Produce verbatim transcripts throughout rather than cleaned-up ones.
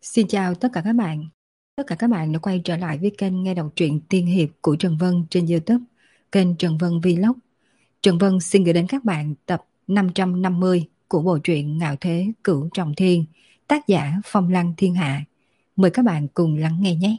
Xin chào tất cả các bạn. Tất cả các bạn đã quay trở lại với kênh nghe đọc truyện tiên hiệp của Trần Vân trên YouTube, kênh Trần Vân Vlog. Trần Vân xin gửi đến các bạn tập năm trăm năm mươi của bộ truyện Ngạo Thế Cửu Trọng Thiên, tác giả Phong Lăng Thiên Hạ. Mời các bạn cùng lắng nghe nhé.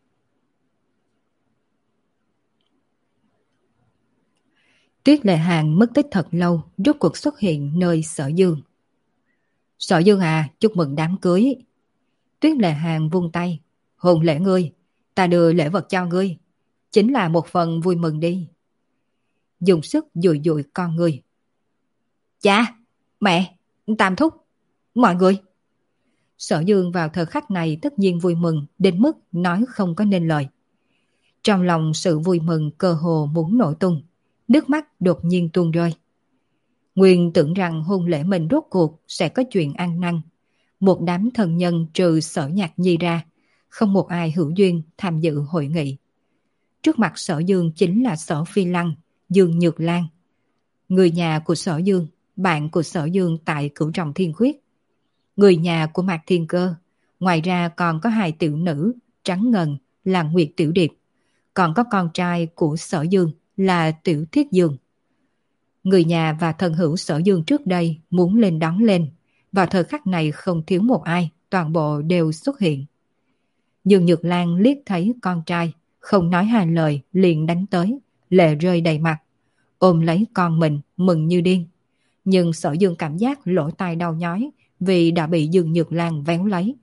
Tuyết Lệ Hàn mất tích thật lâu, rốt cuộc xuất hiện nơi Sở Dương. Sở Dương à, chúc mừng đám cưới. Tuyết Lệ Hàn vung tay. Hôn lễ ngươi, ta đưa lễ vật cho ngươi, chính là một phần vui mừng đi. Dùng sức dụi dụi con ngươi. Cha, mẹ, Tam thúc, mọi người. Sở Dương vào thời khắc này tất nhiên vui mừng đến mức nói không có nên lời. Trong lòng sự vui mừng cơ hồ muốn nổ tung, nước mắt đột nhiên tuôn rơi. Nguyên tưởng rằng hôn lễ mình rốt cuộc sẽ có chuyện ăn năn. Một đám thần nhân trừ Sở Nhạc Nhi ra, không một ai hữu duyên tham dự hội nghị. Trước mặt Sở Dương chính là Sở Phi Lăng, Dương Nhược Lan. Người nhà của Sở Dương, bạn của Sở Dương tại Cửu Trọng Thiên Khuyết. Người nhà của Mạc Thiên Cơ, ngoài ra còn có hai tiểu nữ, Trắng Ngần là Nguyệt Tiểu Điệp, còn có con trai của Sở Dương là Tiểu Thiết Dương. Người nhà và thân hữu Sở Dương trước đây muốn lên đón lên, vào thời khắc này không thiếu một ai, toàn bộ đều xuất hiện. Dương Nhược Lan liếc thấy con trai, không nói hai lời liền đánh tới, lệ rơi đầy mặt, ôm lấy con mình mừng như điên. Nhưng Sở Dương cảm giác lỗ tai đau nhói vì đã bị Dương Nhược Lan véo lấy.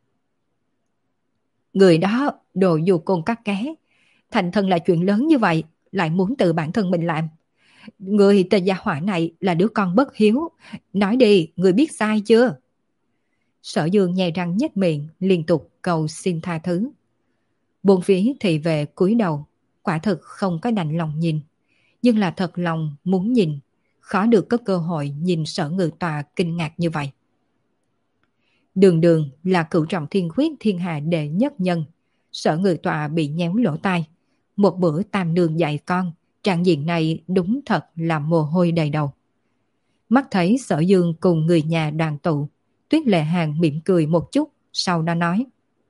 Người đó đồ dù côn cắt ké, thành thân là chuyện lớn như vậy, lại muốn tự bản thân mình làm. Người tên gia hỏa này là đứa con bất hiếu, nói đi, người biết sai chưa? Sở Dương nhè răng nhếch miệng, liên tục cầu xin tha thứ. Buồn phí thị vệ cúi đầu, quả thực không có đành lòng nhìn, nhưng là thật lòng muốn nhìn, khó được có cơ hội nhìn Sở Ngự Tọa kinh ngạc như vậy. Đường đường là Cửu Trọng Thiên Khuyết thiên hạ đệ nhất nhân, Sở Ngự Tọa bị nhéo lỗ tai, một bữa tam nương dạy con, trạng diện này đúng thật là mồ hôi đầy đầu. Mắt thấy Sở Dương cùng người nhà đoàn tụ, Tuyết Lệ Hàn mỉm cười một chút, sau đó nói.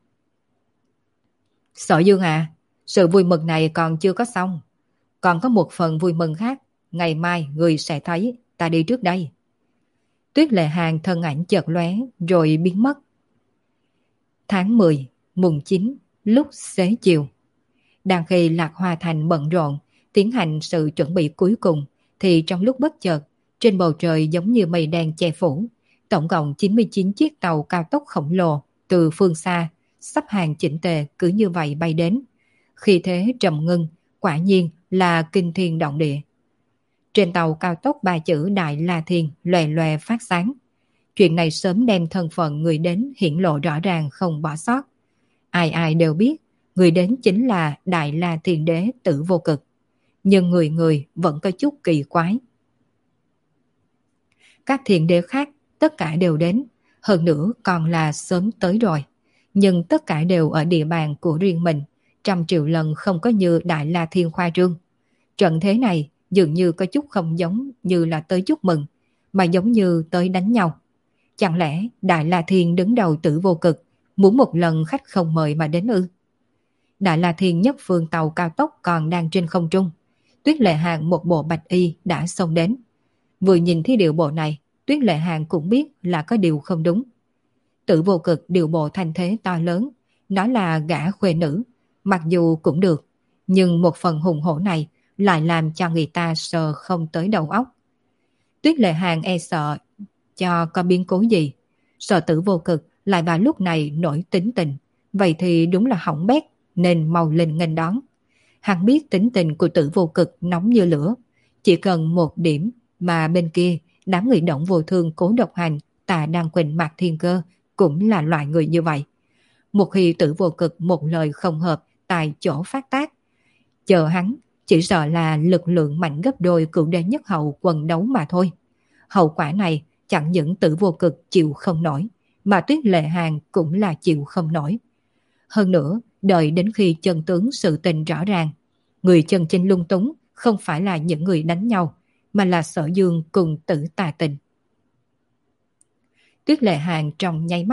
Sở Dương à, sự vui mừng này còn chưa có xong. Còn có một phần vui mừng khác, ngày mai người sẽ thấy, ta đi trước đây. Tuyết Lệ Hàn thân ảnh chợt lóe rồi biến mất. Tháng mười, mùng chín, lúc xế chiều. Đang khi Lạc Hoa Thành bận rộn, tiến hành sự chuẩn bị cuối cùng, thì trong lúc bất chợt, trên bầu trời giống như mây đen che phủ, tổng cộng chín mươi chín chiếc tàu cao tốc khổng lồ từ phương xa, sắp hàng chỉnh tề cứ như vậy bay đến. Khi thế trầm ngưng, quả nhiên là kinh thiên động địa. Trên tàu cao tốc ba chữ Đại La Thiên lòe lòe phát sáng. Chuyện này sớm đem thân phận người đến hiển lộ rõ ràng không bỏ sót. Ai ai đều biết, người đến chính là Đại La Thiên Đế Tử Vô Cực. Nhưng người người vẫn có chút kỳ quái. Các thiên đế khác tất cả đều đến, hơn nữa còn là sớm tới rồi. Nhưng tất cả đều ở địa bàn của riêng mình, trăm triệu lần không có như Đại La Thiên khoa trương. Trận thế này dường như có chút không giống như là tới chúc mừng, mà giống như tới đánh nhau. Chẳng lẽ Đại La Thiên đứng đầu Tử Vô Cực, muốn một lần khách không mời mà đến ư? Đại La Thiên nhất phương tàu cao tốc còn đang trên không trung. Tuyết Lệ Hàn một bộ bạch y đã xông đến. Vừa nhìn thấy điệu bộ này, Tuyết Lệ Hàn cũng biết là có điều không đúng. Tử Vô Cực điệu bộ thành thế to lớn, nó là gã khuê nữ, mặc dù cũng được, nhưng một phần hùng hổ này lại làm cho người ta sờ không tới đầu óc. Tuyết Lệ Hàn e sợ cho có biến cố gì, sợ Tử Vô Cực lại vào lúc này nổi tính tình, vậy thì đúng là hỏng bét, nên mau lên nghênh đón. Hắn biết tính tình của Tử Vô Cực nóng như lửa, chỉ cần một điểm mà bên kia đám người Động Vô Thương Cố Độc Hành, Tà Đăng Quỳnh Mạc Thiên Cơ cũng là loại người như vậy. Một khi Tử Vô Cực một lời không hợp tại chỗ phát tác, chờ hắn chỉ sợ là lực lượng mạnh gấp đôi Cửu Đế Nhất Hậu quần đấu mà thôi. Hậu quả này chẳng những Tử Vô Cực chịu không nổi, mà Tuyết Lệ Hàn cũng là chịu không nổi. Hơn nữa, đợi đến khi chân tướng sự tình rõ ràng, người chân chính lung túng không phải là những người đánh nhau, mà là Sở Dương cùng Tử Tà Tình. Tuyết Lệ Hàn trong nháy mắt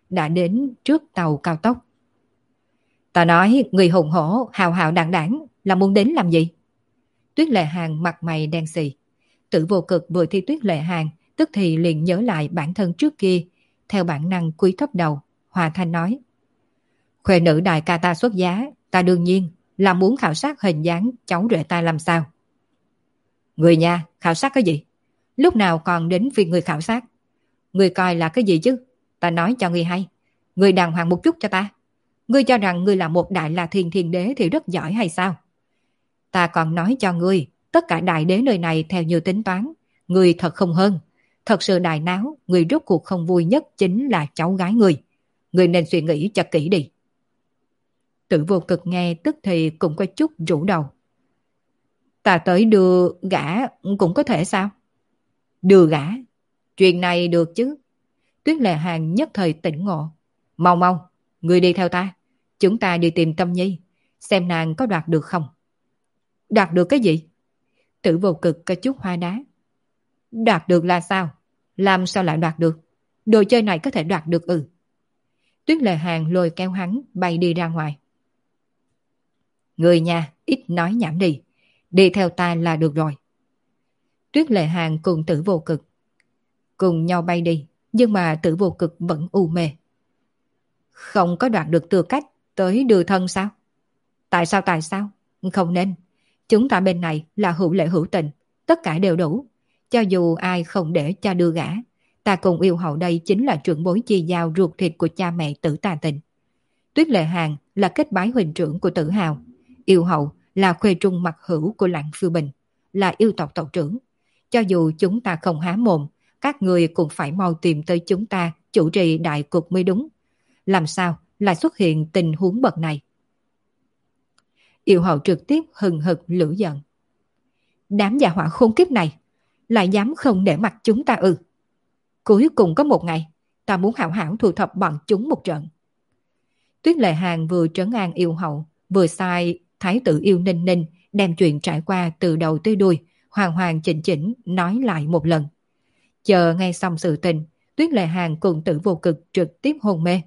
đã đến trước tàu cao tốc. Ta nói người hùng hổ hào hào đảng đảng là muốn đến làm gì? Tuyết Lệ Hàng mặt mày đen xì. Tử Vô Cực vừa thi Tuyết Lệ Hàng, tức thì liền nhớ lại bản thân trước kia, theo bản năng cúi thấp đầu, hòa thanh nói: Khuê nữ đại ca ta xuất giá, ta đương nhiên là muốn khảo sát hình dáng cháu rể ta làm sao. Người nhà, khảo sát cái gì? Lúc nào còn đến phiên người khảo sát? Người coi là cái gì chứ? Ta nói cho người hay. Người đàng hoàng một chút cho ta. Ngươi cho rằng ngươi là một đại La Thiên Thiên Đế thì rất giỏi hay sao? Ta còn nói cho ngươi, tất cả đại đế nơi này theo như tính toán, ngươi thật không hơn. Thật sự đại náo, ngươi rốt cuộc không vui nhất chính là cháu gái ngươi. Ngươi nên suy nghĩ cho kỹ đi. Tử Vô Cực nghe tức thì cũng có chút rũ đầu. Ta tới đưa gã cũng có thể sao? Đưa gã? Chuyện này được chứ? Tuyết Lệ Hàng nhất thời tỉnh ngộ. Mau mau, ngươi đi theo ta. Chúng ta đi tìm Tâm Nhi, xem nàng có đoạt được không. Đoạt được cái gì? Tử Vô Cực có chút hoa đá. Đoạt được là sao? Làm sao lại đoạt được? Đồ chơi này có thể đoạt được ừ. Tuyết Lệ Hàng lôi kéo hắn bay đi ra ngoài. Người nhà ít nói nhảm đi. Đi theo ta là được rồi. Tuyết Lệ Hàng cùng Tử Vô Cực cùng nhau bay đi, nhưng mà Tử Vô Cực vẫn u mê. Không có đoạt được tư cách tới đưa thân sao? Tại sao tại sao? Không nên. Chúng ta bên này là hữu lễ hữu tình, tất cả đều đủ. Cho dù ai không để cha đưa gã, ta cùng yêu hậu đây chính là trưởng bối chi giao ruột thịt của cha mẹ Tử Tà Tình. Tuyết Lệ Hàng là kết bái huynh trưởng của Tử Hào, yêu hậu là khuê trung mặt hữu của Lạng Phiêu Bình, là yêu tộc tộc trưởng. Cho dù chúng ta không há mồm, các người cũng phải mau tìm tới chúng ta chủ trì đại cục mới đúng. Làm sao lại xuất hiện tình huống bậc này? Yêu hậu trực tiếp hừng hực lửa giận. Đám gia hỏa khốn kiếp này lại dám không để mặt chúng ta ư? Cuối cùng có một ngày, ta muốn hảo hảo thu thập bọn chúng một trận. Tuyết Lệ Hàng vừa trấn an yêu hậu, vừa sai thái tử Yêu Ninh Ninh đem chuyện trải qua từ đầu tới đuôi, hoàn hoàn chỉnh chỉnh nói lại một lần. Chờ nghe xong sự tình, Tuyết Lệ Hàng cùng Tử Vô Cực trực tiếp hôn mê.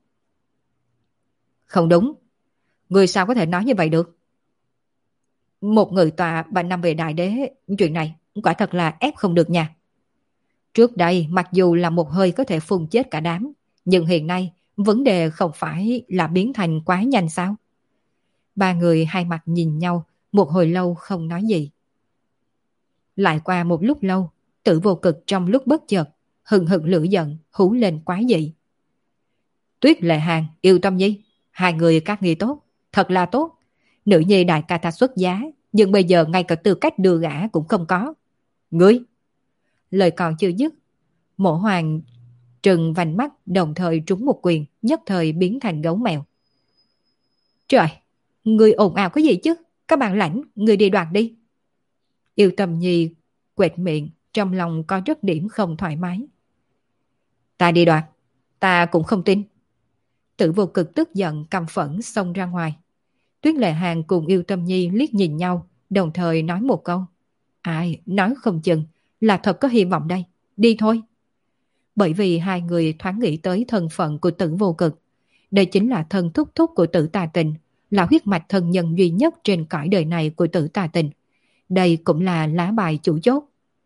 Không đúng. Người sao có thể nói như vậy được? Một người tọa và năm về đại đế, chuyện này quả thật là ép không được nha. Trước đây mặc dù là một hơi có thể phun chết cả đám, nhưng hiện nay vấn đề không phải là biến thành quá nhanh sao? Ba người hai mặt nhìn nhau, một hồi lâu không nói gì. Lại qua một lúc lâu, Tử Vô Cực trong lúc bất chợt, hừng hực lửa giận, hú lên quá dị. Tuyết Lệ Hàng, Yêu Tâm Nhi, hai người các nghi tốt, thật là tốt. Nữ nhi đại ca ta xuất giá, nhưng bây giờ ngay cả tư cách đưa gã cũng không có. Ngươi! Lời còn chưa dứt, Mộ Hoàng trừng vành mắt đồng thời trúng một quyền, nhất thời biến thành gấu mèo. Trời! Ngươi ồn ào cái gì chứ? Các bạn lãnh, ngươi đi đoạt đi. Yêu Tâm Nhi quệt miệng, trong lòng có rất điểm không thoải mái. Ta đi đoạt, ta cũng không tin. Tử Vô Cực tức giận căm phẫn xông ra ngoài. Tuyết Lệ Hàng cùng Yêu Tâm Nhi liếc nhìn nhau, đồng thời nói một câu. Ai, nói không chừng là thật có hy vọng đây, đi thôi. Bởi vì hai người thoáng nghĩ tới thân phận của Tử Vô Cực. Đây chính là thân thúc thúc của Tử Tà Tình, là huyết mạch thân nhân duy nhất trên cõi đời này của Tử Tà Tình. Đây cũng là lá bài chủ chốt.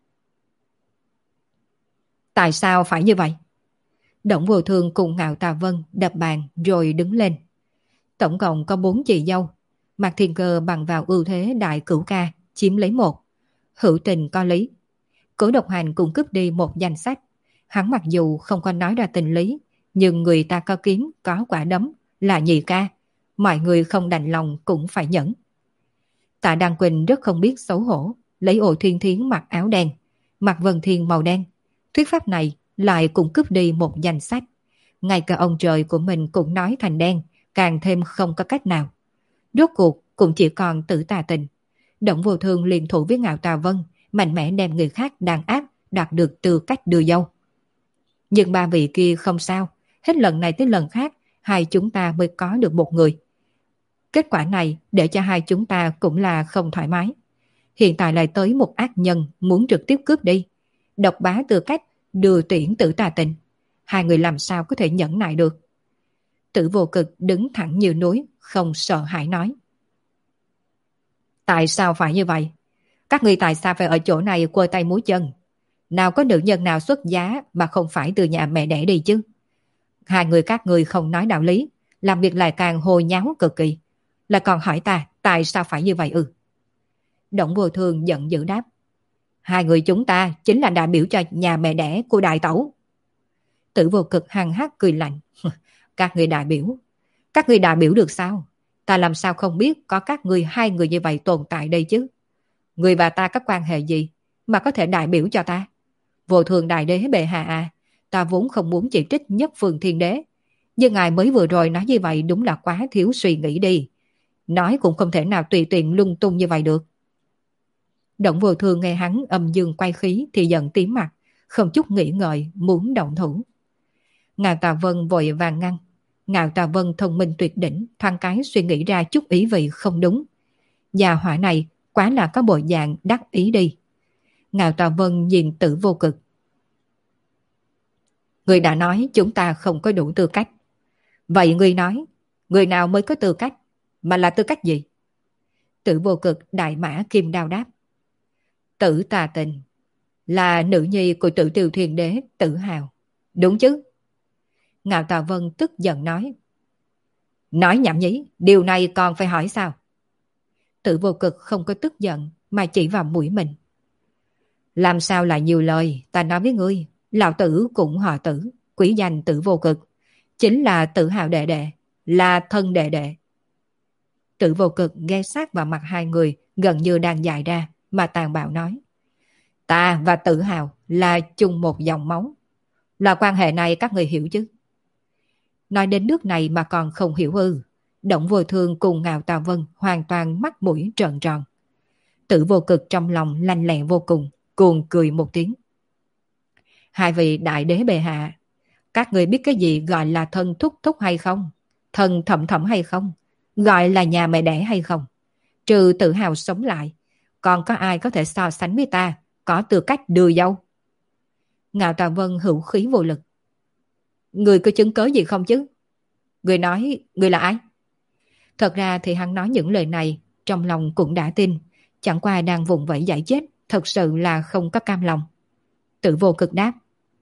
Tại sao phải như vậy? Đổng Vô Thương cùng Ngạo Tà Vân đập bàn rồi đứng lên. Tổng cộng có bốn chị dâu. Mạc Thiên Cơ bằng vào ưu thế đại cửu ca, chiếm lấy một. Hữu Tình có lý. Cố Độc Hành cũng cướp đi một danh sách. Hắn mặc dù không có nói ra tình lý, nhưng người ta có kiếm, có quả đấm, là nhị ca. Mọi người không đành lòng cũng phải nhẫn. Tạ Đăng Quỳnh rất không biết xấu hổ, lấy Ổ Thiên Thiến mặc áo đen, mặc Vân Thiên màu đen. Thuyết pháp này lại cũng cướp đi một danh sách. Ngay cả ông trời của mình cũng nói thành đen, càng thêm không có cách nào. Rốt cuộc cũng chỉ còn Tử Tà Tình. Đổng Vô Thương liên thủ với Ngạo Tà Vân, mạnh mẽ đem người khác đàn áp đạt được tư cách đưa dâu. Nhưng ba vị kia không sao, hết lần này tới lần khác, hai chúng ta mới có được một người. Kết quả này để cho hai chúng ta cũng là không thoải mái. Hiện tại lại tới một ác nhân muốn trực tiếp cướp đi, độc bá tư cách đưa tiễn Tử Tà Tình. hai người làm sao có thể nhẫn nại được. Tử Vô Cực đứng thẳng như núi, không sợ hãi nói. Tại sao phải như vậy? Các ngươi tại sao phải ở chỗ này quơ tay múa chân? Nào có nữ nhân nào xuất giá mà không phải từ nhà mẹ đẻ đi chứ? Hai người các ngươi không nói đạo lý, làm việc lại càng hồ nháo cực kỳ. Lại còn hỏi ta tại sao phải như vậy ư? Đổng Vô Thương giận dữ đáp. Hai người chúng ta chính là đại biểu cho nhà mẹ đẻ của đại tẩu. Tử Vô Cực hằng hắc cười lạnh. Các người đại biểu? Các người đại biểu được sao? Ta làm sao không biết có các người hai người như vậy tồn tại đây chứ? Người và ta có quan hệ gì mà có thể đại biểu cho ta? Vô Thường đại đế bệ hạ à, ta vốn không muốn chỉ trích Nhất Phương Thiên Đế, nhưng ngài mới vừa rồi nói như vậy đúng là quá thiếu suy nghĩ đi. Nói cũng không thể nào tùy tiện lung tung như vậy được. Động Vô Thường nghe hắn âm dương quay khí thì giận tím mặt, không chút nghĩ ngợi muốn động thủ. Ngạo Tà Vân vội vàng ngăn. Ngạo Tà Vân thông minh tuyệt đỉnh, thoáng cái suy nghĩ ra chút ý vị không đúng. Gia hỏa này quá là có bộ dạng đắc ý đi. Ngạo Tà Vân nhìn Tử Vô Cực. Người đã nói chúng ta không có đủ tư cách. Vậy người nói, người nào mới có tư cách? Mà là tư cách gì? Tử Vô Cực đại mã kim đao đáp. Tử Tà Tình là nữ nhi của Tử Tiêu Thiên Đế Tử Hào. Đúng chứ? Ngạo Tà Vân tức giận nói. Nói nhảm nhí, điều này còn phải hỏi sao? Tử Vô Cực không có tức giận mà chỉ vào mũi mình. Làm sao lại nhiều lời, ta nói với ngươi, lão tử cũng họ Tử, quý danh Tử Vô Cực, chính là Tử Hào đệ đệ, là thân đệ đệ. Tử Vô Cực ghé sát vào mặt hai người gần như đang dài ra mà tàn bạo nói. Ta và Tử Hào là chung một dòng máu. Là quan hệ này các người hiểu chứ? Nói đến nước này mà còn không hiểu ư? Động Vô Thương cùng Ngạo Tà Vân hoàn toàn mắt mũi trợn tròn. Tử Vô Cực trong lòng lanh lẹ vô cùng, cuồng cười một tiếng. Hai vị đại đế bệ hạ, các người biết cái gì gọi là thân thúc thúc hay không? Thân thẩm thẩm hay không? Gọi là nhà mẹ đẻ hay không? Trừ Tử Hào sống lại, còn có ai có thể so sánh với ta, có tư cách đưa dâu? Ngạo Tà Vân hữu khí vô lực. Người có chứng cớ gì không chứ? Người nói, người là ai? Thật ra thì hắn nói những lời này, trong lòng cũng đã tin, chẳng qua đang vùng vẫy giải chết, thật sự là không có cam lòng. Tử Vô Cực đáp.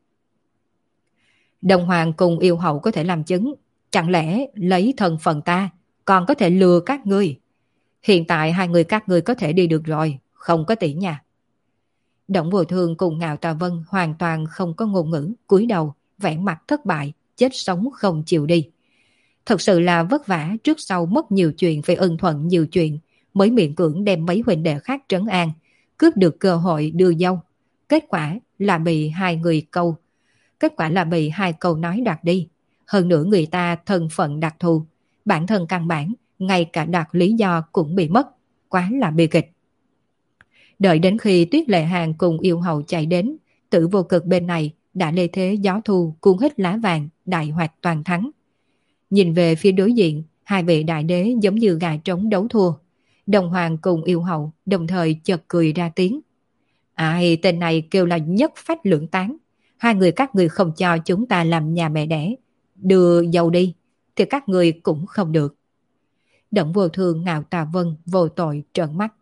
Đồng Hoàng cùng yêu hậu có thể làm chứng, chẳng lẽ lấy thân phận ta, còn có thể lừa các ngươi? Hiện tại hai người các ngươi có thể đi được rồi, không có tỷ nha. Động Vô Thương cùng Ngạo Tà Vân hoàn toàn không có ngôn ngữ, cúi đầu, vẻ mặt thất bại, chết sống không chịu đi. Thật sự là vất vả, trước sau mất nhiều chuyện, phải ân thuận nhiều chuyện, mới miễn cưỡng đem mấy huynh đệ khác trấn an, cướp được cơ hội đưa dâu. Kết quả là bị hai người câu. Kết quả là bị hai câu nói đoạt đi. Hơn nữa người ta thân phận đặc thù, bản thân căn bản, ngay cả đoạt lý do cũng bị mất. Quá là bi kịch. Đợi đến khi Tuyết Lệ Hàng cùng yêu hậu chạy đến, Tử Vô Cực bên này đã lê thế gió thu cuốn hết lá vàng, đại hoạt toàn thắng. Nhìn về phía đối diện, hai vị đại đế giống như gà trống đấu thua. Đồng Hoàng cùng yêu hậu đồng thời chợt cười ra tiếng. Ai, tên này kêu là nhất phách lưỡng tán. Hai người các người không cho chúng ta làm nhà mẹ đẻ, đưa dâu đi, thì các người cũng không được. Động Vô Thương Ngạo Tà Vân vô tội trợn mắt.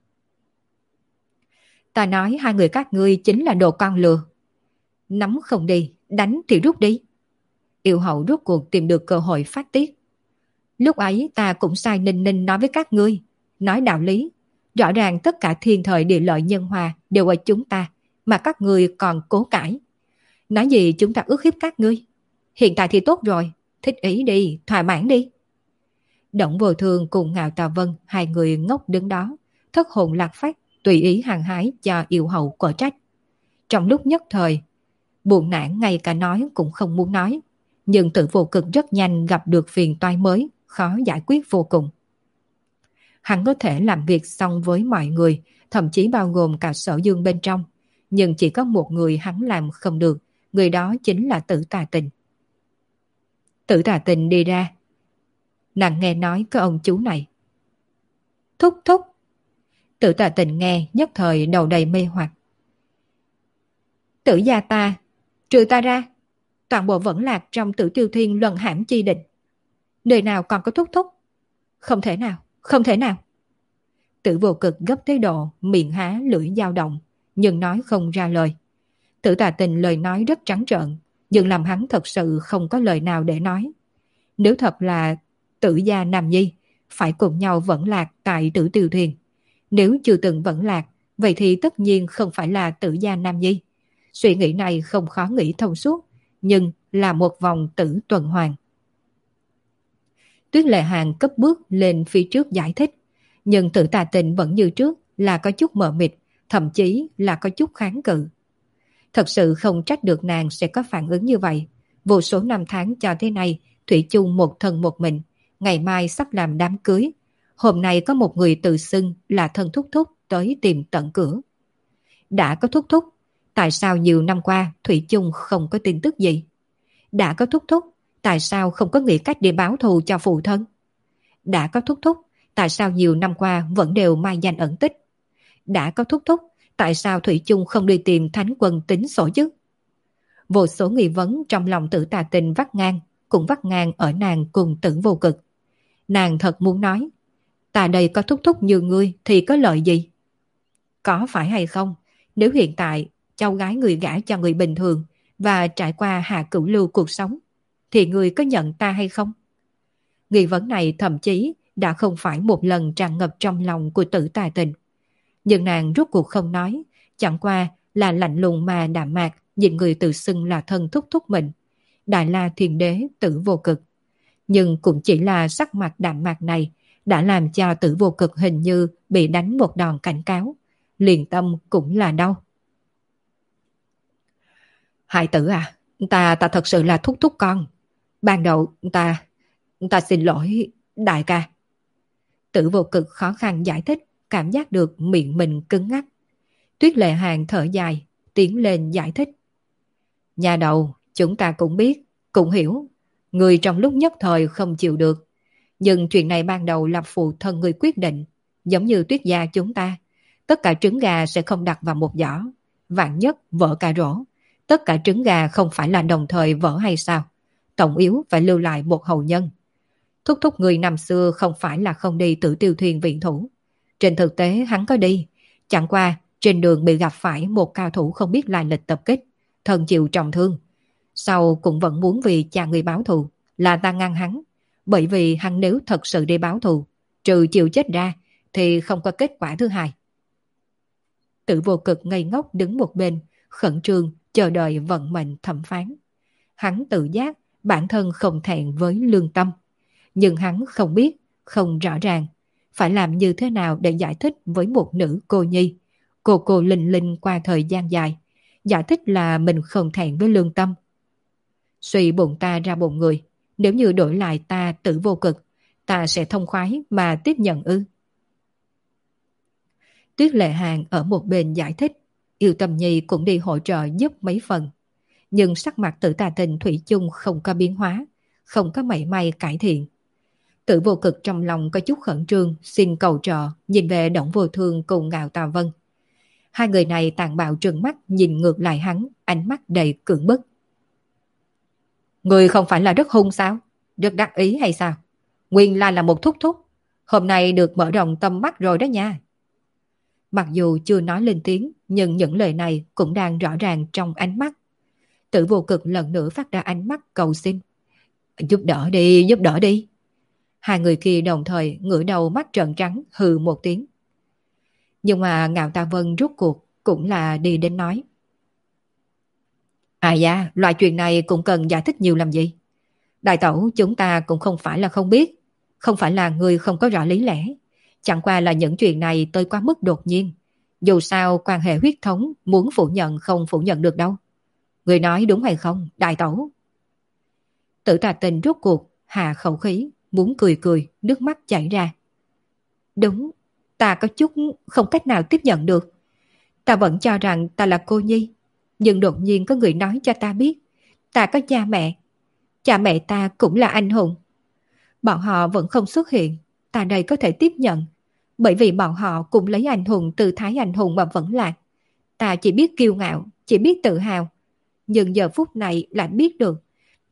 Ta nói hai người các ngươi chính là đồ con lừa. Nắm không đi, đánh thì rút đi. Yêu hậu rút cuộc tìm được cơ hội phát tiết. Lúc ấy ta cũng sai ninh ninh nói với các ngươi, nói đạo lý. Rõ ràng tất cả thiên thời địa lợi nhân hòa đều ở chúng ta, mà các ngươi còn cố cãi. Nói gì chúng ta ức hiếp các ngươi. Hiện tại thì tốt rồi, thích ý đi, thỏa mãn đi. Động Vô Thương cùng Ngạo Tà Vân, hai người ngốc đứng đó, thất hồn lạc phách, tùy ý hàng hái cho yêu hậu quả trách. Trong lúc nhất thời, buồn nản ngay cả nói cũng không muốn nói. Nhưng Tử Vô Cực rất nhanh gặp được phiền toái mới, khó giải quyết vô cùng. Hắn có thể làm việc xong với mọi người, thậm chí bao gồm cả Sở Dương bên trong. Nhưng chỉ có một người hắn làm không được, người đó chính là Tử Tà Tình. Tử Tà Tình đi ra. Nàng nghe nói có ông chú này. Thúc thúc. Tử Tà Tình nghe nhất thời đầu đầy mê hoặc. Tử gia ta, trừ ta ra, toàn bộ vẫn lạc trong Tử Tiêu Thiên luân hãm chi định. Nơi nào còn có thúc thúc? Không thể nào, không thể nào. Tử Vô Cực gấp tới độ miệng há lưỡi dao động, nhưng nói không ra lời. Tử Tà Tình lời nói rất trắng trợn, nhưng làm hắn thật sự không có lời nào để nói. Nếu thật là Tử gia Nam Nhi, phải cùng nhau vẫn lạc tại Tử Tiêu Thiên. Nếu chưa từng vẫn lạc, vậy thì tất nhiên không phải là Tử gia Nam Nhi. Suy nghĩ này không khó nghĩ thông suốt, nhưng là một vòng tử tuần hoàn. Tuyết Lệ Hàng cấp bước lên phía trước giải thích, nhưng Tử Tà Tình vẫn như trước là có chút mờ mịt, thậm chí là có chút kháng cự. Thật sự không trách được nàng sẽ có phản ứng như vậy. Vô số năm tháng cho thế này, thủy chung một thân một mình, ngày mai sắp làm đám cưới. Hôm nay có một người tự xưng là thân thúc thúc tới tìm tận cửa. Đã có thúc thúc, tại sao nhiều năm qua thủy chung không có tin tức gì? Đã có thúc thúc, tại sao không có nghĩ cách để báo thù cho phụ thân? Đã có thúc thúc, tại sao nhiều năm qua vẫn đều mai danh ẩn tích? Đã có thúc thúc, tại sao thủy chung không đi tìm Thánh Quân tính sổ chứ? Vô số nghi vấn trong lòng Tử Tà Tình vắt ngang, cũng vắt ngang ở nàng cùng Tử Vô Cực. Nàng thật muốn nói, ta đây có thúc thúc như ngươi thì có lợi gì? Có phải hay không? Nếu hiện tại cháu gái người gả cho người bình thường và trải qua hạ cửu lưu cuộc sống, thì người có nhận ta hay không? Nghi vấn này thậm chí đã không phải một lần tràn ngập trong lòng của Tử Tà Tình. Nhưng nàng rốt cuộc không nói, chẳng qua là lạnh lùng mà đạm mạc nhìn người tự xưng là thân thúc thúc mình, Đại La Thiên Đế Tử Vô Cực. Nhưng cũng chỉ là sắc mặt đạm mạc này đã làm cho Tử Vô Cực hình như bị đánh một đòn cảnh cáo, liền tâm cũng là đau. Hải tử à, ta ta thật sự là thúc thúc con. Ban đầu ta, ta xin lỗi đại ca. Tử Vô Cực khó khăn giải thích, cảm giác được miệng mình cứng ngắc. Tuyết Lệ Hàng thở dài, tiến lên giải thích. Nhà đầu, chúng ta cũng biết, cũng hiểu. Người trong lúc nhất thời không chịu được. Nhưng chuyện này ban đầu là phụ thân người quyết định. Giống như Tuyết gia chúng ta. Tất cả trứng gà sẽ không đặt vào một giỏ. Vạn nhất vỡ cả rổ. Tất cả trứng gà không phải là đồng thời vỡ hay sao? Tổng yếu phải lưu lại một hậu nhân. Thúc thúc người năm xưa không phải là không đi Tử Tiêu Thuyền viện thủ. Trên thực tế hắn có đi. Chẳng qua trên đường bị gặp phải một cao thủ không biết lai lịch tập kích. Thân chịu trọng thương. Sau cũng vẫn muốn vì cha người báo thù. Là ta ngăn hắn. Bởi vì hắn nếu thật sự đi báo thù, trừ chịu chết ra, thì không có kết quả thứ hai. Tử Vô Cực ngây ngốc đứng một bên, khẩn trương chờ đợi vận mệnh thẩm phán. Hắn tự giác bản thân không thẹn với lương tâm. Nhưng hắn không biết, không rõ ràng phải làm như thế nào để giải thích với một nữ cô nhi. Cô cô linh linh qua thời gian dài, giải thích là mình không thẹn với lương tâm. Suy bụng ta ra bụng người, nếu như đổi lại ta Tử Vô Cực, ta sẽ thông khoái mà tiếp nhận ư? Tuyết Lệ Hàng ở một bên giải thích, Yêu Tâm Nhi cũng đi hỗ trợ giúp mấy phần. Nhưng sắc mặt Tử Tà Tình thủy chung không có biến hóa, không có mảy may cải thiện. Tử Vô Cực trong lòng có chút khẩn trương, xin cầu trợ, nhìn về Đổng Vô Thương cùng Ngạo Tà Vân. Hai người này tàn bạo trừng mắt nhìn ngược lại hắn, ánh mắt đầy cưỡng bức. Người không phải là rất hung sao? Rất đắc ý hay sao? Nguyên lai là một thúc thúc. Hôm nay được mở rộng tầm mắt rồi đó nha. Mặc dù chưa nói lên tiếng, nhưng những lời này cũng đang rõ ràng trong ánh mắt. Tử Vô Cực lần nữa phát ra ánh mắt cầu xin. Giúp đỡ đi, giúp đỡ đi. Hai người kia đồng thời ngửa đầu mắt trợn trắng hừ một tiếng. Nhưng mà Ngạo Tà Vân rút cuộc cũng là đi đến nói. À dạ, loại chuyện này cũng cần giải thích nhiều làm gì. Đại tẩu chúng ta cũng không phải là không biết, không phải là người không có rõ lý lẽ. Chẳng qua là những chuyện này tới quá mức đột nhiên. Dù sao quan hệ huyết thống muốn phủ nhận không phủ nhận được đâu. Người nói đúng hay không, đại tẩu? Tử Tà Tình rút cuộc hạ khẩu khí, muốn cười cười, nước mắt chảy ra. Đúng, ta có chút không cách nào tiếp nhận được. Ta vẫn cho rằng ta là cô nhi, nhưng đột nhiên có người nói cho ta biết ta có cha mẹ. Cha mẹ ta cũng là anh hùng. Bọn họ vẫn không xuất hiện, ta đây có thể tiếp nhận, bởi vì bọn họ cũng lấy anh hùng từ thái anh hùng mà vẫn lạc. Ta chỉ biết kiêu ngạo, chỉ biết tự hào, nhưng giờ phút này lại biết được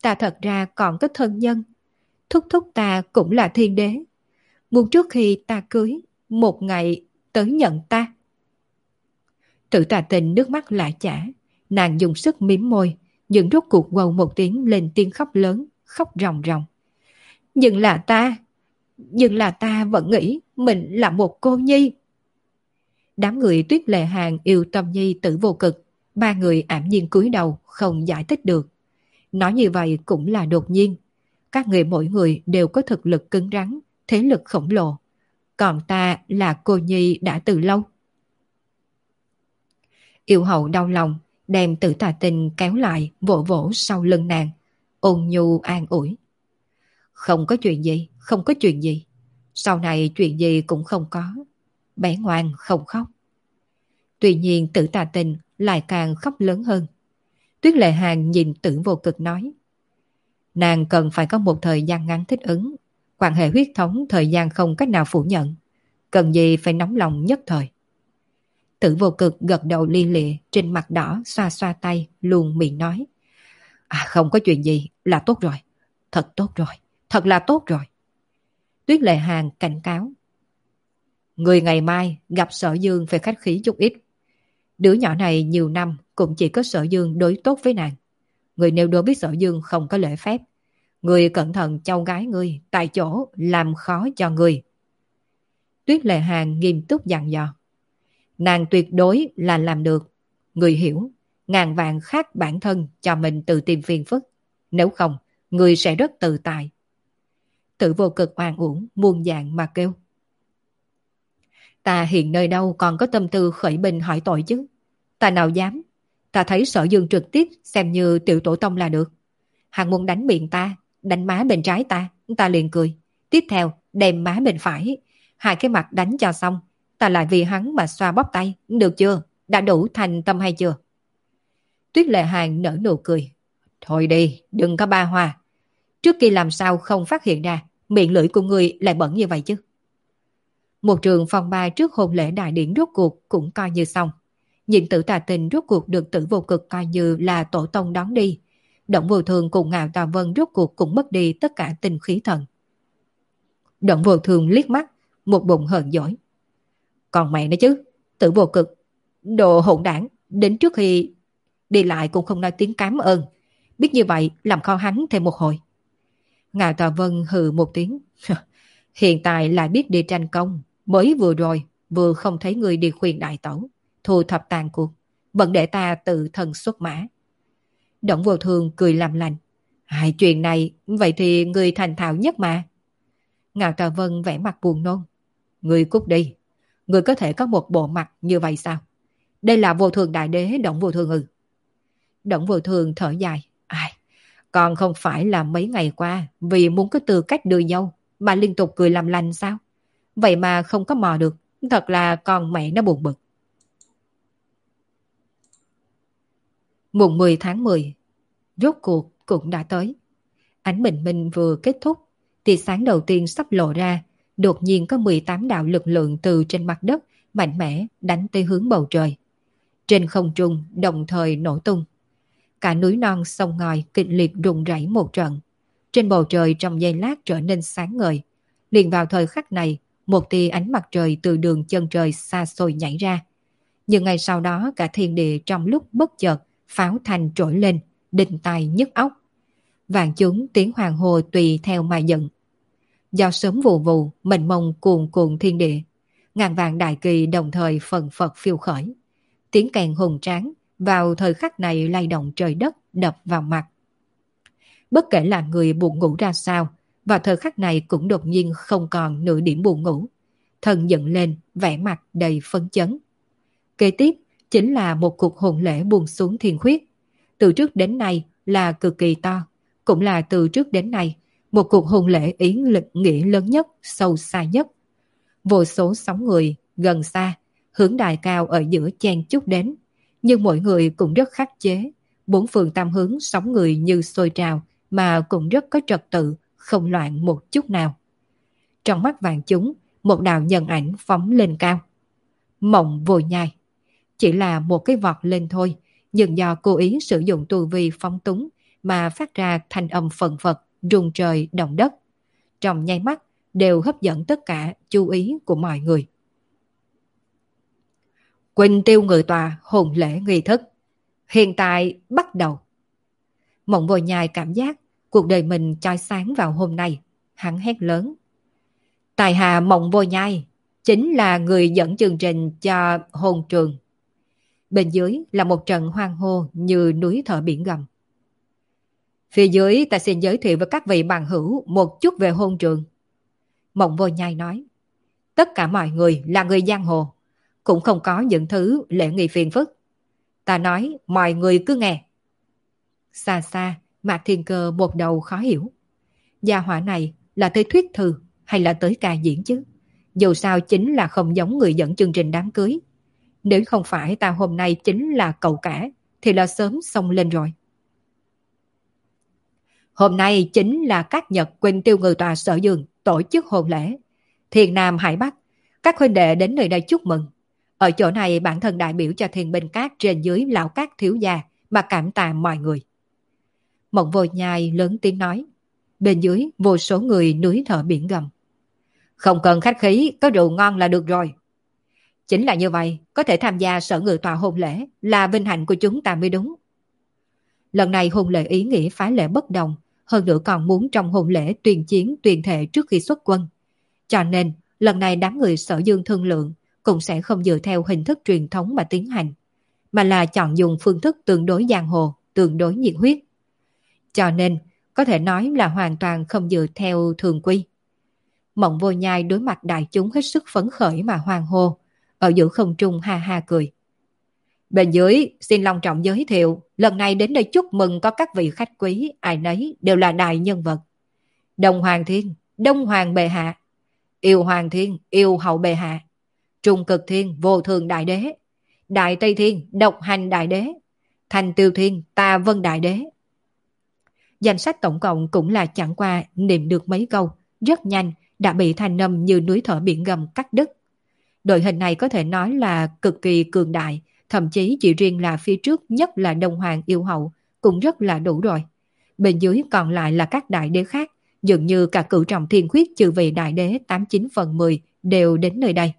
ta thật ra còn có thân nhân. Thúc thúc ta cũng là thiên đế. Muốn trước khi ta cưới, một ngày tới nhận ta. Tử Tà Tình nước mắt lại chả, nàng dùng sức mím môi, nhưng rốt cuộc quầu một tiếng lên tiếng khóc lớn, khóc ròng ròng. Nhưng là ta, nhưng là ta vẫn nghĩ mình là một cô nhi. Đám người Tuyết Lệ Hàng, Yêu Tâm Nhi, Tử Vô Cực, ba người ảm nhiên cúi đầu không giải thích được. Nói như vậy cũng là đột nhiên. Các người mỗi người đều có thực lực cứng rắn, thế lực khổng lồ. Còn ta là cô nhi đã từ lâu. Yêu hậu đau lòng, đem Tử Tà Tình kéo lại vỗ vỗ sau lưng nàng, ôn nhu an ủi. Không có chuyện gì, không có chuyện gì. Sau này chuyện gì cũng không có. Bé ngoan không khóc. Tuy nhiên Tử Tà Tình lại càng khóc lớn hơn. Tuyết Lệ Hàng nhìn Tử Vô Cực nói. Nàng cần phải có một thời gian ngắn thích ứng. Quan hệ huyết thống thời gian không cách nào phủ nhận. Cần gì phải nóng lòng nhất thời. Tử Vô Cực gật đầu li lịa, trên mặt đỏ xoa xoa tay, luôn miệng nói. À, không có chuyện gì, là tốt rồi. Thật tốt rồi, thật là tốt rồi. Tuyết Lệ Hàng cảnh cáo. Người ngày mai gặp Sở Dương phải khách khí chút ít. Đứa nhỏ này nhiều năm cũng chỉ có Sở Dương đối tốt với nàng. Người nếu đối biết Sở Dương không có lễ phép, người cẩn thận cháu gái người tại chỗ làm khó cho người. Tuyết Lệ Hàng nghiêm túc dặn dò. Nàng tuyệt đối là làm được. Người hiểu, ngàn vạn khác bản thân cho mình tự tìm phiền phức. Nếu không, người sẽ rất tự tại. Tử Vô Cực oan uổng, muôn dạng mà kêu. Ta hiện nơi đâu còn có tâm tư khởi binh hỏi tội chứ. Ta nào dám. Ta thấy Sở Dương trực tiếp xem như tiểu tổ tông là được. Hắn muốn đánh miệng ta, đánh má bên trái ta, ta liền cười. Tiếp theo đem má bên phải, hai cái mặt đánh cho xong. Ta lại vì hắn mà xoa bóp tay, được chưa? Đã đủ thành tâm hay chưa? Tuyết Lệ Hàng nở nụ cười. Thôi đi, đừng có ba hoa. Trước kia làm sao không phát hiện ra miệng lưỡi của người lại bẩn như vậy chứ? Một trường phong ba trước hôn lễ đại điển rốt cuộc cũng coi như xong. Nhìn Tử Tà Tình rốt cuộc được Tử Vô Cực coi như là tổ tông đón đi. Động Vô Thường cùng Ngạo Tà Vân rốt cuộc cũng mất đi tất cả tình khí thần. Động Vô Thường liếc mắt, một bụng hờn dỗi. Còn mẹ nữa chứ, Tử Vô Cực, đồ hỗn đảng, đến trước khi đi lại cũng không nói tiếng cảm ơn. Biết như vậy làm khó hắn thêm một hồi. Ngạo Tà Vân hừ một tiếng. Hiện tại lại biết đi tranh công. Mới vừa rồi, vừa không thấy người đi khuyên đại tẩu, thu thập tàn cuộc, vẫn để ta tự thân xuất mã. Động Vô Thường cười làm lành. Hai chuyện này, vậy thì người thành thạo nhất mà. Ngạo Tà Vân vẽ mặt buồn nôn. Người cút đi. Người có thể có một bộ mặt như vậy sao? Đây là Vô Thường đại đế Động Vô Thường ư? Động Vô Thường thở dài. Ai, còn không phải là mấy ngày qua vì muốn có tư cách đưa dâu mà liên tục cười làm lành sao? Vậy mà không có mò được. Thật là con mẹ nó buồn bực. Mùng mười tháng mười, rốt cuộc cũng đã tới. Ánh bình minh vừa kết thúc, tia sáng đầu tiên sắp lộ ra, đột nhiên có mười tám đạo lực lượng từ trên mặt đất mạnh mẽ đánh tới hướng bầu trời. Trên không trung đồng thời nổ tung. Cả núi non sông ngòi kịch liệt rung rẩy một trận. Trên bầu trời trong giây lát trở nên sáng ngời. Liền vào thời khắc này, một tia ánh mặt trời từ đường chân trời xa xôi nhảy ra. Nhưng ngay sau đó cả thiên địa trong lúc bất chợt pháo thanh trỗi lên, đinh tai nhức óc. Vạn chúng tiếng hoàng hồ tùy theo mà giận. Do sớm vù vù, mênh mông cuồn cuộn thiên địa. Ngàn vạn đại kỳ đồng thời phần phật phiêu khởi. Tiếng kèn hùng tráng vào thời khắc này lay động trời đất đập vào mặt. Bất kể là người buồn ngủ ra sao, vào thời khắc này cũng đột nhiên không còn nửa điểm buồn ngủ. Thần dựng lên, vẻ mặt đầy phấn chấn. Kế tiếp chính là một cuộc hôn lễ buông xuống thiên khuyết. Từ trước đến nay là cực kỳ to, cũng là từ trước đến nay một cuộc hôn lễ ý lực nghĩa lớn nhất, sâu xa nhất. Vô số sóng người gần xa, hướng đài cao ở giữa chen chúc đến, nhưng mỗi người cũng rất khắc chế. Bốn phương tam hướng sóng người như sôi trào mà cũng rất có trật tự, không loạn một chút nào. Trong mắt vạn chúng, một đạo nhân ảnh phóng lên cao. Mộng Vô Nhai. Chỉ là một cái vọt lên thôi, nhưng do cố ý sử dụng tu vi phóng túng mà phát ra thanh âm phần phật, rung trời động đất. Trong nháy mắt đều hấp dẫn tất cả chú ý của mọi người. Quỳnh tiêu ngự tòa hồn lễ nghi thức. Hiện tại bắt đầu. Mộng Vô Nhai cảm giác cuộc đời mình chói sáng vào hôm nay. Hắn hét lớn. Tài hạ Mộng Vô Nhai chính là người dẫn chương trình cho hôn trường. Bên dưới là một trận hoang hô như núi thở biển gầm. Phía dưới ta xin giới thiệu với các vị bằng hữu một chút về hôn trường. Mộng Vô Nhai nói. Tất cả mọi người là người giang hồ, cũng không có những thứ lễ nghi phiền phức. Ta nói mọi người cứ nghe. Xa xa, Mạc Thiên Cơ một đầu khó hiểu. Gia hỏa này là tới thuyết thư hay là tới ca diễn chứ? Dù sao chính là không giống người dẫn chương trình đám cưới. Nếu không phải ta hôm nay chính là cậu cả, thì là sớm xông lên rồi. Hôm nay chính là các nhật Quỳnh Tiêu Ngự Tòa Sở Dương tổ chức hôn lễ. Thiền Nam Hải Bắc, các huynh đệ đến nơi đây chúc mừng. Ở chỗ này bản thân đại biểu cho Thiên Binh Các trên dưới lão các thiếu gia mà cảm tạ mọi người. Mộng Vô Nhai lớn tiếng nói. Bên dưới vô số người núi thở biển gầm. Không cần khách khí, có rượu ngon là được rồi. Chính là như vậy, có thể tham gia Sở Ngự Tòa hôn lễ là vinh hạnh của chúng ta mới đúng. Lần này hôn lễ ý nghĩa phá lệ bất đồng, hơn nữa còn muốn trong hôn lễ tuyên chiến tuyên thệ trước khi xuất quân. Cho nên, lần này đám người Sở Dương thương lượng cũng sẽ không dựa theo hình thức truyền thống mà tiến hành, mà là chọn dùng phương thức tương đối giang hồ, tương đối nhiệt huyết. Cho nên, có thể nói là hoàn toàn không dựa theo thường quy. Mộng Vô Nhai đối mặt đại chúng hết sức phấn khởi mà hoan hô, ở giữa không trung ha ha cười. Bên dưới xin long trọng giới thiệu, lần này đến đây chúc mừng có các vị khách quý, ai nấy đều là đại nhân vật. Đông Hoàng Thiên, Đông Hoàng Bệ Hạ. Yêu Hoàng Thiên, Yêu Hậu Bệ Hạ. Trung Cực Thiên, Vô Thường Đại Đế. Đại Tây Thiên, Độc Hành Đại Đế. Thành Tiêu Thiên, Tà Vân Đại Đế. Danh sách tổng cộng cũng là chẳng qua niệm được mấy câu, rất nhanh đã bị thanh âm như núi thở biển gầm cắt đứt. Đội hình này có thể nói là cực kỳ cường đại, thậm chí chỉ riêng là phía trước nhất là Đông Hoàng Yêu Hậu cũng rất là đủ rồi. Bên dưới còn lại là các đại đế khác, dường như cả cửu trọng thiên khuyết trừ vị đại đế tám chín phần mười đều đến nơi đây.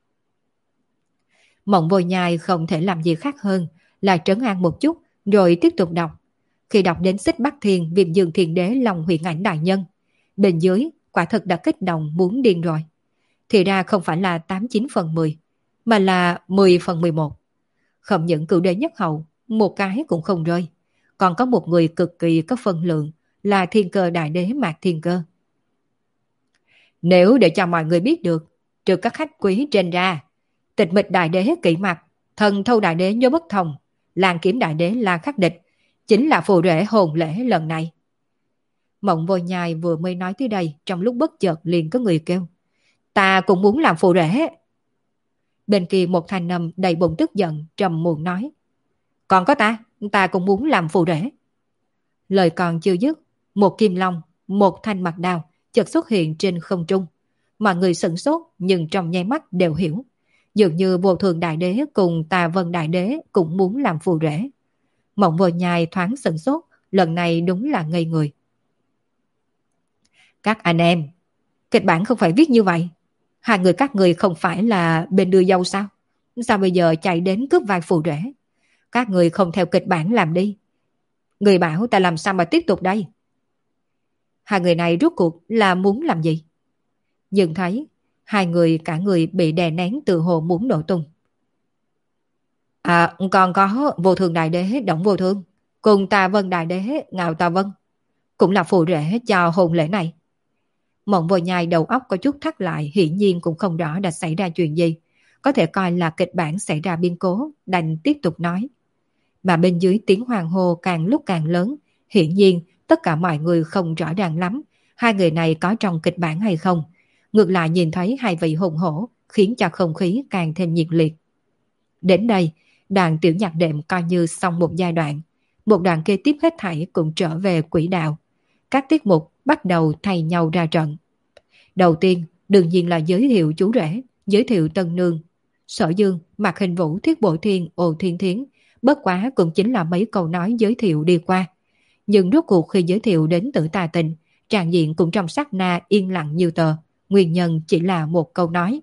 Mộng Vô Nhai không thể làm gì khác hơn là trấn an một chút rồi tiếp tục đọc. Khi đọc đến Xích Bắc Thiên, Viêm Dương Thiên Đế, Long Huyền Ảnh đại nhân, bên dưới quả thực đã kích động muốn điên rồi. Thì ra không phải là tám chín phần mười, mà là mười phần mười một. Không những cửu đế nhất hậu, một cái cũng không rơi. Còn có một người cực kỳ có phân lượng là Thiên Cơ Đại Đế Mạc Thiên Cơ. Nếu để cho mọi người biết được, trừ các khách quý trên ra, Tịch Mịch Đại Đế Kỷ Mặc, Thần Thâu Đại Đế Nhớ Bất Thông, Lan Kiếm Đại Đế La Khắc Địch, chính là phù rể hồn lễ lần này. Mộng Vô Nhai vừa mới nói tới đây, trong lúc bất chợt liền có người kêu. Ta cũng muốn làm phù rể. Bên kia một thanh âm đầy bụng tức giận, trầm muộn nói. Còn có ta, ta cũng muốn làm phù rể. Lời còn chưa dứt, một kim long, một thanh mặt đao chợt xuất hiện trên không trung. Mọi người sửng sốt nhưng trong nháy mắt đều hiểu. Dường như Vô Thường Đại Đế cùng Tà Vân Đại Đế cũng muốn làm phù rể. Mộng Vô Nhai thoáng sửng sốt, lần này đúng là ngây người. Các anh em, kịch bản không phải viết như vậy. Hai người các người không phải là bên đưa dâu sao? Sao bây giờ chạy đến cướp vai phù rể? Các người không theo kịch bản làm đi. Người bảo ta làm sao mà tiếp tục đây? Hai người này rốt cuộc là muốn làm gì? Nhưng thấy hai người cả người bị đè nén từ hồ muốn nổ tung. À, còn có Vô Thường Đại Đế Động Vô Thương cùng Tà Vân Đại Đế Ngạo Tà Vân cũng là phù rể cho hôn lễ này. Mộng Vô Nhai đầu óc có chút thắt lại, hiển nhiên cũng không rõ đã xảy ra chuyện gì. Có thể coi là kịch bản xảy ra biến cố, đành tiếp tục nói. Mà bên dưới tiếng hoàng hô càng lúc càng lớn, hiển nhiên tất cả mọi người không rõ ràng lắm hai người này có trong kịch bản hay không. Ngược lại nhìn thấy hai vị hùng hổ khiến cho không khí càng thêm nhiệt liệt. Đến đây, đoàn tiểu nhạc đệm coi như xong một giai đoạn. Một đoạn kế tiếp hết thảy cũng trở về quỹ đạo. Các tiết mục bắt đầu thay nhau ra trận. Đầu tiên, đương nhiên là giới thiệu chú rể, giới thiệu tân nương. Sở Dương, Mạc Hình Vũ, Thiết Bội Thiên, Ồ Thiên Thiến, bất quá cũng chính là mấy câu nói giới thiệu đi qua. Nhưng rốt cuộc khi giới thiệu đến Tử Tà Tình, tràng diện cũng trong sát na yên lặng như tờ. Nguyên nhân chỉ là một câu nói.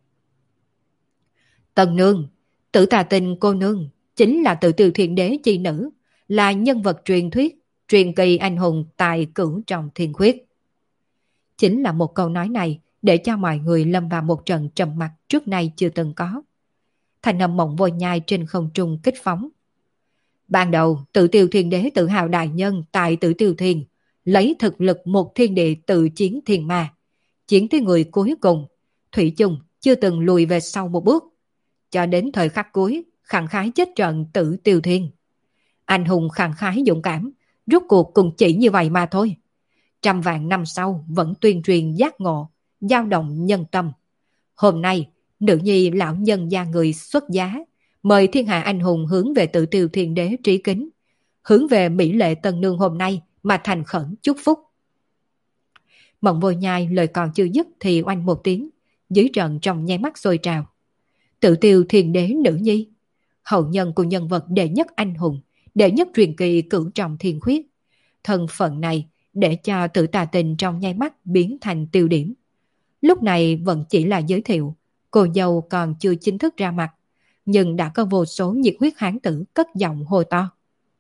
Tần nương, Tử Tà Tình cô nương, chính là Tự Tiêu Thiên Đế chi nữ, là nhân vật truyền thuyết, truyền kỳ anh hùng tài cửu trong thiên khuyết. Chính là một câu nói này để cho mọi người lâm vào một trận trầm mặc trước nay chưa từng có. Thành âm mộng vôi nhai trên không trung kích phóng. Ban đầu, Tự Tiêu Thiên Đế tự hào đại nhân tại Tự Tiêu Thiên, lấy thực lực một thiên địa tự chiến thiên ma. Chiến tới người cuối cùng, Thủy chung chưa từng lùi về sau một bước. Cho đến thời khắc cuối, khẳng khái chết trận Tự Tiêu Thiên. Anh hùng khẳng khái dũng cảm, rốt cuộc cũng chỉ như vậy mà thôi. Trăm vạn năm sau vẫn tuyên truyền giác ngộ, dao động nhân tâm. Hôm nay, nữ nhi lão nhân gia người xuất giá, mời thiên hạ anh hùng hướng về Tự Tiêu Thiên Đế trí kính, hướng về mỹ lệ tân nương hôm nay mà thành khẩn chúc phúc. Mộng Vô Nhai lời còn chưa dứt thì oanh một tiếng, dưới trận trong nháy mắt sôi trào. Tự Tiêu Thiên Đế nữ nhi, hậu nhân của nhân vật đệ nhất anh hùng, đệ nhất truyền kỳ cửu trọng thiên khuyết. Thân phận này để cho Tử Tà Tình trong nháy mắt biến thành tiêu điểm. Lúc này vẫn chỉ là giới thiệu, cô dâu còn chưa chính thức ra mặt, nhưng đã có vô số nhiệt huyết hán tử cất giọng hô to.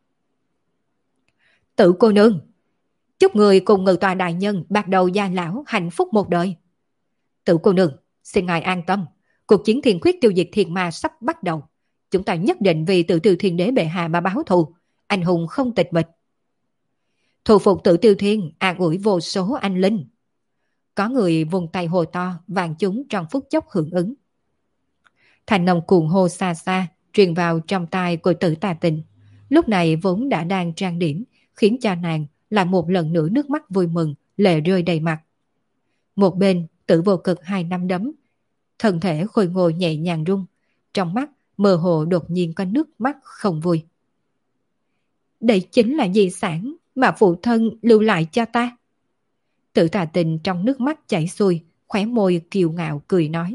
Tự cô nương, chúc người cùng Ngự Tòa đại nhân bạc đầu gia lão hạnh phúc một đời. Tự cô nương, xin ngài an tâm, cuộc chiến thiên khuyết tiêu diệt thiên ma sắp bắt đầu. Chúng ta nhất định vì Tự Tiêu Thiên Đế bệ hạ mà báo thù, anh hùng không tịch mịch. Thù phục Tự Tiêu Thiên, an ủi vô số anh linh. Có người vùng tay hồ to, vàng chúng trong phút chốc hưởng ứng. Thành nồng cuồng hô xa xa, truyền vào trong tai của Tử Tà Tình. Lúc này vốn đã đang trang điểm, khiến cho nàng lại một lần nữa nước mắt vui mừng, lệ rơi đầy mặt. Một bên, Tử Vô Cực hai năm đấm, thân thể khôi ngồi nhẹ nhàng rung, trong mắt mơ hồ đột nhiên có nước mắt không vui. Đây chính là di sản mà phụ thân lưu lại cho ta. Tử Tà Tình trong nước mắt chảy xuôi, khóe môi kiêu ngạo cười nói.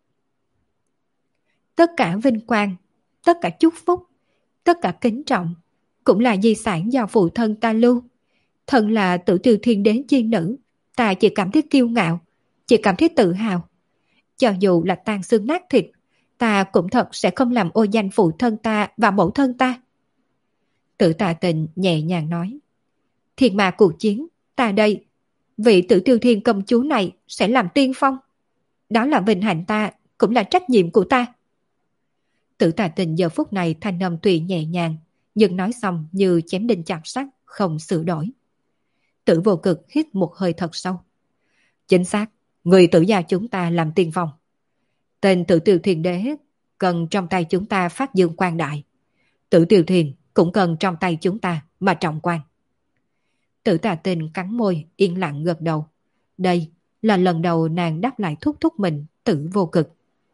Tất cả vinh quang, tất cả chúc phúc, tất cả kính trọng, cũng là di sản do phụ thân ta lưu. Thân là Tự Tiêu Thiên Đế chi nữ, ta chỉ cảm thấy kiêu ngạo, chỉ cảm thấy tự hào. Cho dù là tan xương nát thịt, ta cũng thật sẽ không làm ô danh phụ thân ta và mẫu thân ta. Tử Tà Tình nhẹ nhàng nói. Thiên ma cuộc chiến, ta đây, vị Tự Tiêu Thiên công chúa này sẽ làm tiên phong. Đó là vinh hạnh ta, cũng là trách nhiệm của ta. Tử Tà Tình giờ phút này thanh âm tùy nhẹ nhàng, nhưng nói xong như chém đinh chặt sắt, không sửa đổi. Tử Vô Cực hít một hơi thật sâu. Chính xác, người Tử gia chúng ta làm tiên phong. Tên Tự Tiêu Thiên Đế cần trong tay chúng ta phát dương quang đại. Tự Tiêu Thiên cũng cần trong tay chúng ta mà trọng quan. Tử Tà Tình cắn môi, yên lặng gật đầu. Đây là lần đầu nàng đáp lại thúc thúc mình, Tử Vô Cực.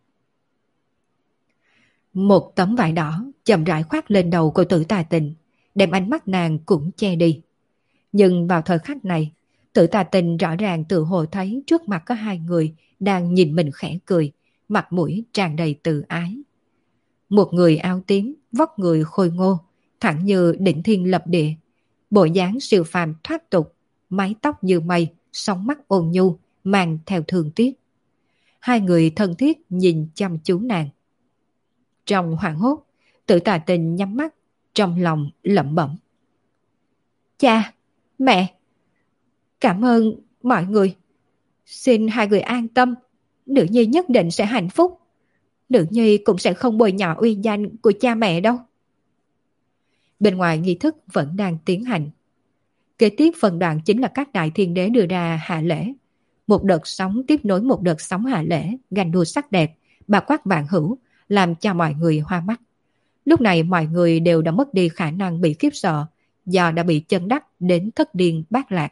Một tấm vải đỏ chậm rãi khoác lên đầu của Tử Tà Tình, đem ánh mắt nàng cũng che đi. Nhưng vào thời khắc này, Tử Tà Tình rõ ràng tự hồ thấy trước mặt có hai người đang nhìn mình khẽ cười, mặt mũi tràn đầy tự ái. Một người áo tím, vóc người khôi ngô, thẳng như đỉnh thiên lập địa, bộ dáng siêu phàm thoát tục, mái tóc như mây, sóng mắt ôn nhu, mang theo thương tiếc. Hai người thân thiết nhìn chăm chú nàng. Trong hoảng hốt, Tử Tà Tình nhắm mắt, trong lòng lẩm bẩm. Cha, mẹ, cảm ơn mọi người. Xin hai người an tâm, nữ nhi nhất định sẽ hạnh phúc. Nữ nhi cũng sẽ không bồi nhọ uy danh của cha mẹ đâu. Bên ngoài nghi thức vẫn đang tiến hành. Kế tiếp phần đoạn chính là các đại thiên đế đưa ra hạ lễ. Một đợt sóng tiếp nối một đợt sóng hạ lễ, ganh đua sắc đẹp, bà quát vạn hữu, làm cho mọi người hoa mắt. Lúc này mọi người đều đã mất đi khả năng bị khiếp sợ, do đã bị chân đắc đến thất điên bát lạc.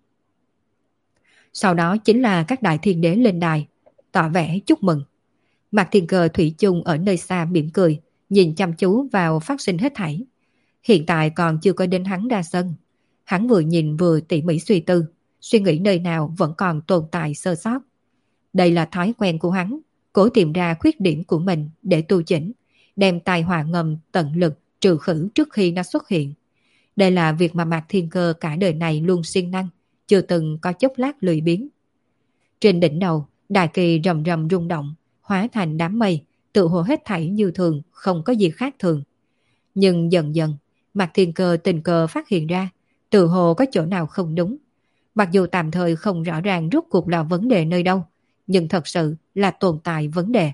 Sau đó chính là các đại thiên đế lên đài, tỏ vẻ chúc mừng. Mạc Thiên Cơ thủy chung ở nơi xa mỉm cười, nhìn chăm chú vào phát sinh hết thảy. Hiện tại còn chưa có đến hắn ra sân. Hắn vừa nhìn vừa tỉ mỉ suy tư, suy nghĩ nơi nào vẫn còn tồn tại sơ sót. Đây là thói quen của hắn, cố tìm ra khuyết điểm của mình để tu chỉnh, đem tai họa ngầm tận lực trừ khử trước khi nó xuất hiện. Đây là việc mà Mạc Thiên Cơ cả đời này luôn siêng năng, chưa từng có chốc lát lười biếng. Trên đỉnh đầu, đại kỳ rầm rầm rung động, hóa thành đám mây, tự hồ hết thảy như thường, không có gì khác thường. Nhưng dần dần, Mạc Thiên Cơ tình cờ phát hiện ra, tự hồ có chỗ nào không đúng. Mặc dù tạm thời không rõ ràng rốt cuộc là vấn đề nơi đâu, nhưng thật sự là tồn tại vấn đề.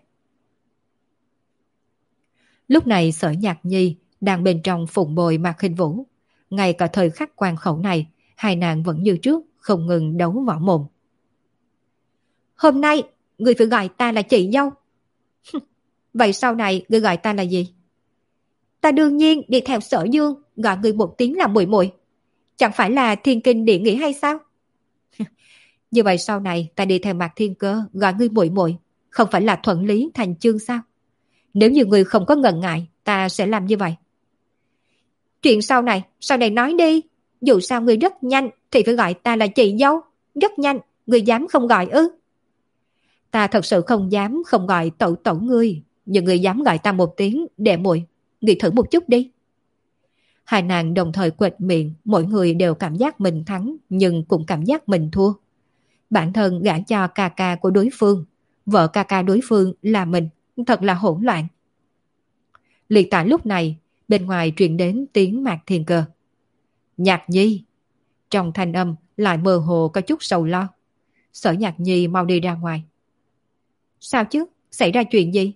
Lúc này Sở Nhạc Nhi đang bên trong phụng bồi Mạc Khinh Vũ. Ngay cả thời khắc quan khẩu này, hai nàng vẫn như trước, không ngừng đấu võ mồm. Hôm nay, người phải gọi ta là chị dâu. Vậy sau này, người gọi ta là gì? Ta đương nhiên đi theo Sở Dương, gọi người một tiếng là muội muội. Chẳng phải là thiên kinh địa nghĩa hay sao? Như vậy sau này, ta đi theo Mạc Thiên Cơ, gọi người muội muội, không phải là thuận lý thành chương sao? Nếu như người không có ngần ngại, ta sẽ làm như vậy. Chuyện sau này, sau này nói đi. Dù sao người rất nhanh thì phải gọi ta là chị dâu. Rất nhanh, người dám không gọi ư? Ta thật sự không dám không gọi tẩu tẩu ngươi. Nhưng người dám gọi ta một tiếng đệ muội. Người thử một chút đi. Hai nàng đồng thời quệt miệng. Mỗi người đều cảm giác mình thắng, nhưng cũng cảm giác mình thua. Bản thân gả cho ca ca của đối phương, vợ ca ca đối phương là mình. Thật là hỗn loạn. Liền tại lúc này, bên ngoài truyền đến tiếng Mạc Thiên Cơ. Nhạc Nhi. Trong thanh âm lại mơ hồ có chút sầu lo. Sở Nhạc Nhi mau đi ra ngoài. Sao chứ? Xảy ra chuyện gì?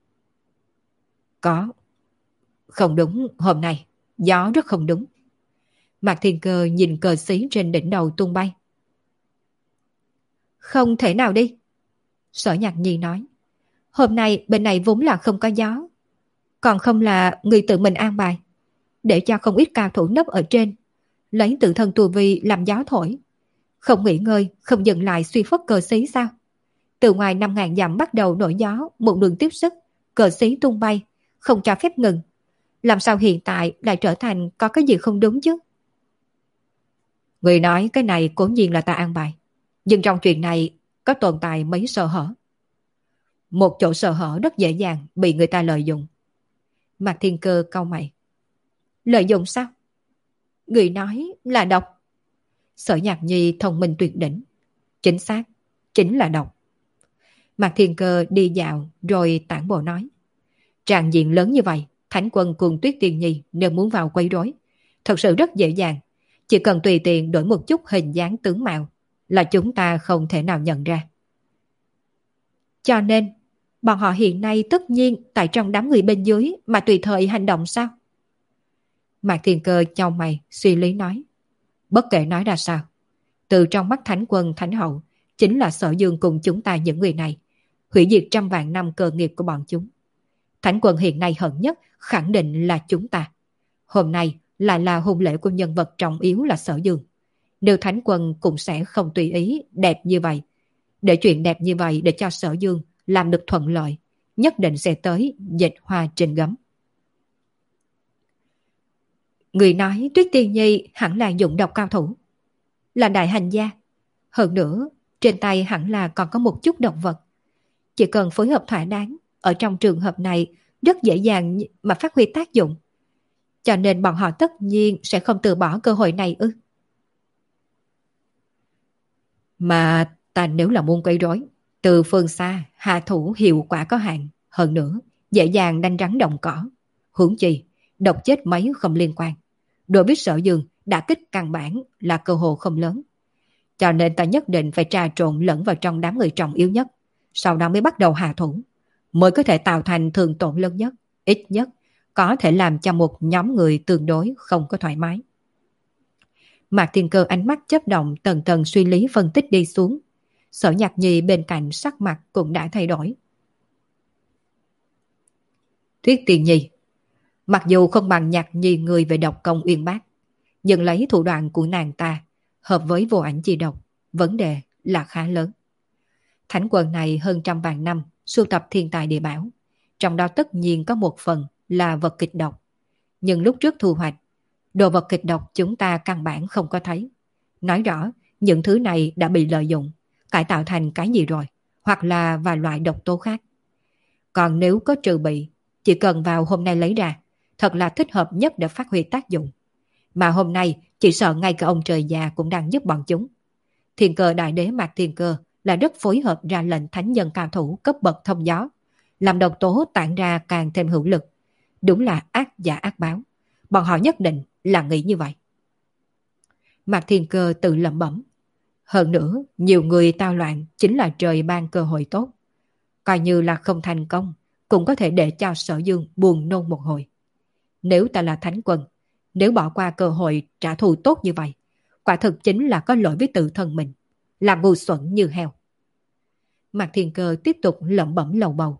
Có. Không đúng, hôm nay gió rất không đúng. Mạc Thiên Cơ nhìn cờ xí trên đỉnh đầu tung bay. Không thể nào đi. Sở Nhạc Nhi nói. Hôm nay bên này vốn là không có gió. Còn không là người tự mình an bài. Để cho không ít cao thủ nấp ở trên. Lấy tự thân tu vi làm gió thổi. Không nghỉ ngơi, không dừng lại suy phất cờ xí sao? Từ ngoài năm ngàn dặm bắt đầu nổi gió, một đường tiếp sức, cờ xí tung bay, không cho phép ngừng. Làm sao hiện tại lại trở thành có cái gì không đúng chứ? Người nói cái này cố nhiên là ta an bài. Nhưng trong chuyện này có tồn tại mấy sơ hở. Một chỗ sơ hở rất dễ dàng bị người ta lợi dụng. Mạc Thiên Cơ cau mày. Lợi dụng sao? Người nói là độc. Sở Nhạc Nhi thông minh tuyệt đỉnh. Chính xác, chính là độc. Mạc Thiên Cơ đi dạo rồi tản bộ nói. Tràng diện lớn như vậy, Thánh Quân cùng Tuyết Tiên Nhi nếu muốn vào quấy rối, thật sự rất dễ dàng. Chỉ cần tùy tiện đổi một chút hình dáng tướng mạo là chúng ta không thể nào nhận ra. Cho nên, bọn họ hiện nay tất nhiên tại trong đám người bên dưới mà tùy thời hành động sao? Mạc Thiên Cơ chau mày, suy lý nói. Bất kể nói ra sao, từ trong mắt Thánh Quân Thánh Hậu, chính là Sở Dương cùng chúng ta những người này, hủy diệt trăm vạn năm cơ nghiệp của bọn chúng. Thánh Quân hiện nay hận nhất khẳng định là chúng ta. Hôm nay lại là hôn lễ của nhân vật trọng yếu là Sở Dương. Nếu Thánh Quân cũng sẽ không tùy ý đẹp như vậy. Để chuyện đẹp như vậy để cho Sở Dương làm được thuận lợi, nhất định sẽ tới dịch hoa trên gấm. Người nói Tuyết Tiên Nhi hẳn là dụng độc cao thủ, là đại hành gia. Hơn nữa, trên tay hẳn là còn có một chút độc vật. Chỉ cần phối hợp thỏa đáng, ở trong trường hợp này rất dễ dàng mà phát huy tác dụng. Cho nên bọn họ tất nhiên sẽ không từ bỏ cơ hội này ư. Mà ta nếu là muốn quấy rối, từ phương xa hạ thủ hiệu quả có hạn. Hơn nữa, dễ dàng đánh rắn động cỏ. Huống chi, độc chết mấy không liên quan. Đối với Sở Dương, đã kích căn bản là cơ hội không lớn. Cho nên ta nhất định phải trà trộn lẫn vào trong đám người trọng yếu nhất. Sau đó mới bắt đầu hạ thủ. Mới có thể tạo thành thương tổn lớn nhất. Ít nhất, có thể làm cho một nhóm người tương đối không có thoải mái. Mạc Thiên Cơ ánh mắt chớp động tầng tầng suy lý phân tích đi xuống. Sở Nhạc Nhi bên cạnh sắc mặt cũng đã thay đổi. Tuyết Tiên Nhi, mặc dù không bằng Nhạc Nhi người về độc công uyên bác, nhưng lấy thủ đoạn của nàng ta hợp với vô ảnh chi độc, vấn đề là khá lớn. Thánh Quân này hơn trăm vạn năm sưu tập thiên tài địa bảo, trong đó tất nhiên có một phần là vật kịch độc. Nhưng lúc trước thu hoạch, đồ vật kịch độc chúng ta căn bản không có thấy. Nói rõ, những thứ này đã bị lợi dụng, cải tạo thành cái gì rồi, hoặc là vài loại độc tố khác. Còn nếu có trừ bị, chỉ cần vào hôm nay lấy ra, thật là thích hợp nhất để phát huy tác dụng. Mà hôm nay chỉ sợ ngay cả ông trời già cũng đang giúp bọn chúng. Thiên Cơ đại đế Mạc Thiên Cơ là rất phối hợp ra lệnh thánh nhân cao thủ cấp bậc thông gió, làm độc tố tản ra càng thêm hữu lực. Đúng là ác giả ác báo. Bọn họ nhất định là nghĩ như vậy. Mạc Thiên Cơ tự lẩm bẩm. Hơn nữa, nhiều người tao loạn chính là trời ban cơ hội tốt. Coi như là không thành công, cũng có thể để cho Sở Dương buồn nôn một hồi. Nếu ta là thánh quân, nếu bỏ qua cơ hội trả thù tốt như vậy, quả thực chính là có lỗi với tự thân mình, là ngu xuẩn như heo. Mạc Thiên Cơ tiếp tục lẩm bẩm lầu bầu.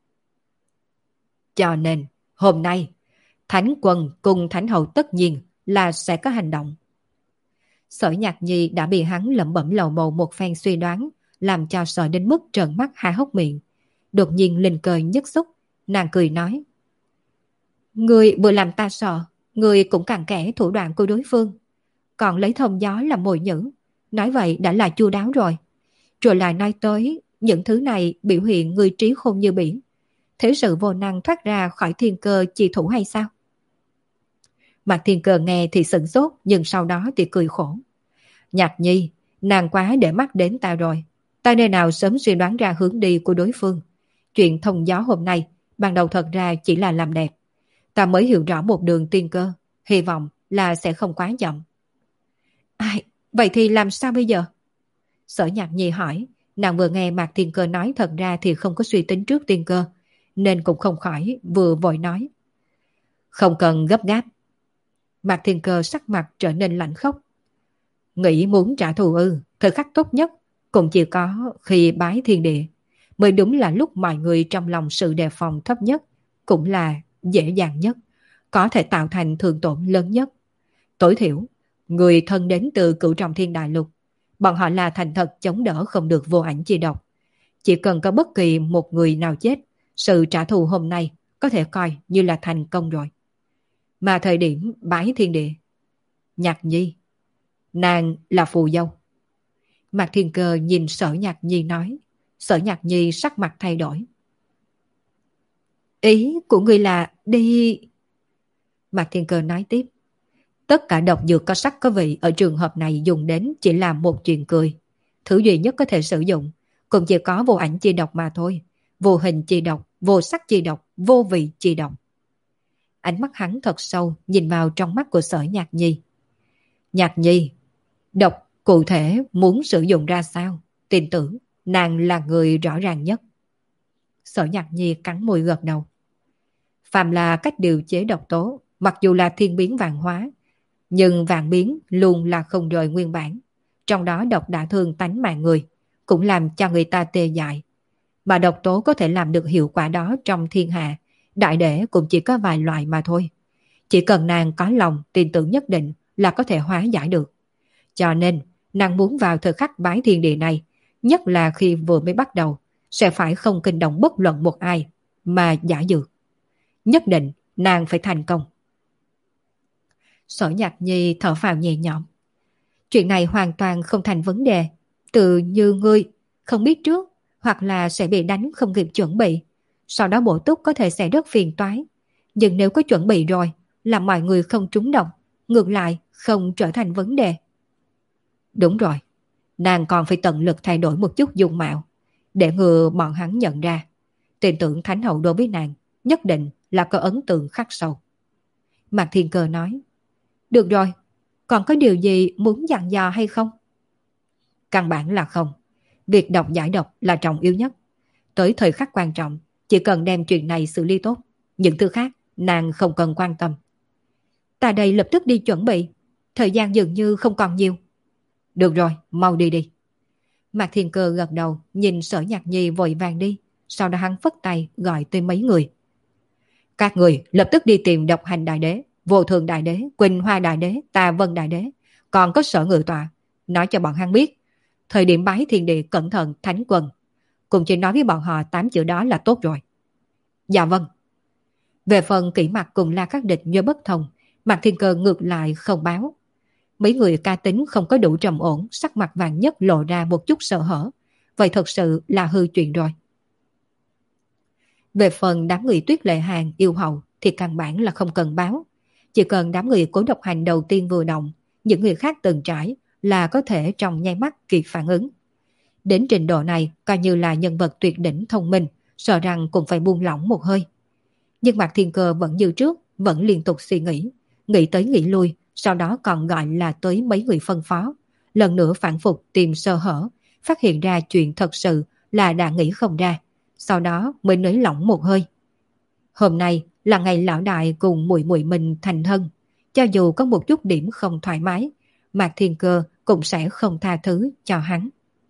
Cho nên, hôm nay, thánh quân cùng thánh hậu tất nhiên là sẽ có hành động. Sở Nhạc Nhi đã bị hắn lẩm bẩm lầu bầu một phen suy đoán, làm cho sợ đến mức trợn mắt há hốc miệng. Đột nhiên linh cười nhất xúc, nàng cười nói. Người vừa làm ta sợ, người cũng càng kẻ thủ đoạn của đối phương. Còn lấy thông gió làm mồi nhữ, nói vậy đã là chu đáo rồi. Rồi lại nói tới, những thứ này biểu hiện người trí khôn như biển. Thế sự vô năng thoát ra khỏi thiên cơ chi thủ hay sao? Mạc Thiên Cơ nghe thì sửng sốt, nhưng sau đó thì cười khổ. Nhạc Nhi, nàng quá để mắt đến ta rồi. Ta nơi nào sớm suy đoán ra hướng đi của đối phương. Chuyện thông gió hôm nay, ban đầu thật ra chỉ là làm đẹp. Ta mới hiểu rõ một đường tiên cơ, hy vọng là sẽ không quá chậm. Ai, vậy thì làm sao bây giờ? Sở Nhạc Nhi hỏi, nàng vừa nghe Mạc Thiên Cơ nói thật ra thì không có suy tính trước tiên cơ, nên cũng không khỏi vừa vội nói. Không cần gấp gáp. Mạc Thiên Cơ sắc mặt trở nên lạnh khốc. Nghĩ muốn trả thù ư, thời khắc tốt nhất cũng chỉ có khi bái thiên địa, mới đúng là lúc mọi người trong lòng sự đề phòng thấp nhất, cũng là dễ dàng nhất, có thể tạo thành thương tổn lớn nhất. Tối thiểu, người thân đến từ Cửu Trọng Thiên Đại Lục, bọn họ là thành thật chống đỡ không được vô ảnh chi độc. Chỉ cần có bất kỳ một người nào chết, sự trả thù hôm nay có thể coi như là thành công rồi. Mà thời điểm bái thiên địa, Nhạc Nhi, nàng là phù dâu. Mạc Thiên Cơ nhìn Sở Nhạc Nhi nói. Sở Nhạc Nhi sắc mặt thay đổi. Ý của người là đi... Mạc Thiên Cơ nói tiếp. Tất cả độc dược có sắc có vị ở trường hợp này dùng đến chỉ là một chuyện cười. Thứ duy nhất có thể sử dụng cũng chỉ có vô ảnh chi độc mà thôi. Vô hình chi độc, vô sắc chi độc, vô vị chi độc. Ánh mắt hắn thật sâu nhìn vào trong mắt của Sở Nhạc Nhi. Nhạc Nhi, độc cụ thể muốn sử dụng ra sao? Tin tưởng nàng là người rõ ràng nhất. Sở Nhạc Nhi cắn môi gật đầu. Phàm là cách điều chế độc tố, mặc dù là thiên biến vạn hóa, nhưng vạn biến luôn là không rời nguyên bản. Trong đó độc đã thương tánh mạng người, cũng làm cho người ta tê dại. Mà độc tố có thể làm được hiệu quả đó trong thiên hạ, đại để cũng chỉ có vài loại mà thôi. Chỉ cần nàng có lòng tin tưởng nhất định là có thể hóa giải được. Cho nên, nàng muốn vào thời khắc bái thiên địa này, nhất là khi vừa mới bắt đầu, sẽ phải không kinh động bất luận một ai, mà giả dược. Nhất định, nàng phải thành công. Sở Nhạc Nhi thở phào nhẹ nhõm. Chuyện này hoàn toàn không thành vấn đề. Tự như ngươi, không biết trước, hoặc là sẽ bị đánh không kịp chuẩn bị. Sau đó bổ túc có thể sẽ rất phiền toái. Nhưng nếu có chuẩn bị rồi, là mọi người không trúng độc, ngược lại không trở thành vấn đề. Đúng rồi, nàng còn phải tận lực thay đổi một chút dung mạo, để ngừa bọn hắn nhận ra. Tin tưởng Thánh Hậu đối với nàng nhất định là có ấn tượng khắc sâu. Mạc Thiên Cơ nói. Được rồi, còn có điều gì muốn dặn dò hay không? Căn bản là không. Việc độc giải độc là trọng yếu nhất. Tới thời khắc quan trọng, chỉ cần đem chuyện này xử lý tốt, những thứ khác nàng không cần quan tâm. Ta đây lập tức đi chuẩn bị. Thời gian dường như không còn nhiều. Được rồi, mau đi đi. Mạc Thiên Cơ gật đầu, nhìn Sở Nhạc Nhi vội vàng đi. Sau đó hắn phất tay gọi tới mấy người. Các người lập tức đi tìm Độc Hành Đại Đế, Vô Thường Đại Đế, Quỳnh Hoa Đại Đế, Tà Vân Đại Đế, còn có Sở Ngự Tọa. Nói cho bọn hắn biết, thời điểm bái thiên địa cẩn thận thánh quân. Cùng chỉ nói với bọn họ tám chữ đó là tốt rồi. Dạ vâng. Về phần Kỷ Mặc cùng La Khắc Địch như bất thông, Mạc Thiên Cơ ngược lại không báo. Mấy người ca tính không có đủ trầm ổn, sắc mặt vàng nhất lộ ra một chút sợ hở. Vậy thật sự là hư chuyện rồi. Về phần đám người Tuyết Lệ Hàng yêu hậu thì căn bản là không cần báo. Chỉ cần đám người cố độc hành đầu tiên vừa động, những người khác từng trải là có thể trong nháy mắt kịp phản ứng. Đến trình độ này coi như là nhân vật tuyệt đỉnh thông minh, sợ rằng cũng phải buông lỏng một hơi. Nhưng Mạc Thiên Cơ vẫn như trước, vẫn liên tục suy nghĩ, nghĩ tới nghĩ lui, sau đó còn gọi là tới mấy người phân phó. Lần nữa phản phục tìm sơ hở, phát hiện ra chuyện thật sự là đã nghĩ không ra, sau đó mới nới lỏng một hơi. Hôm nay là ngày lão đại cùng muội muội mình thành thân, cho dù có một chút điểm không thoải mái, Mạc Thiên Cơ cũng sẽ không tha thứ cho hắn.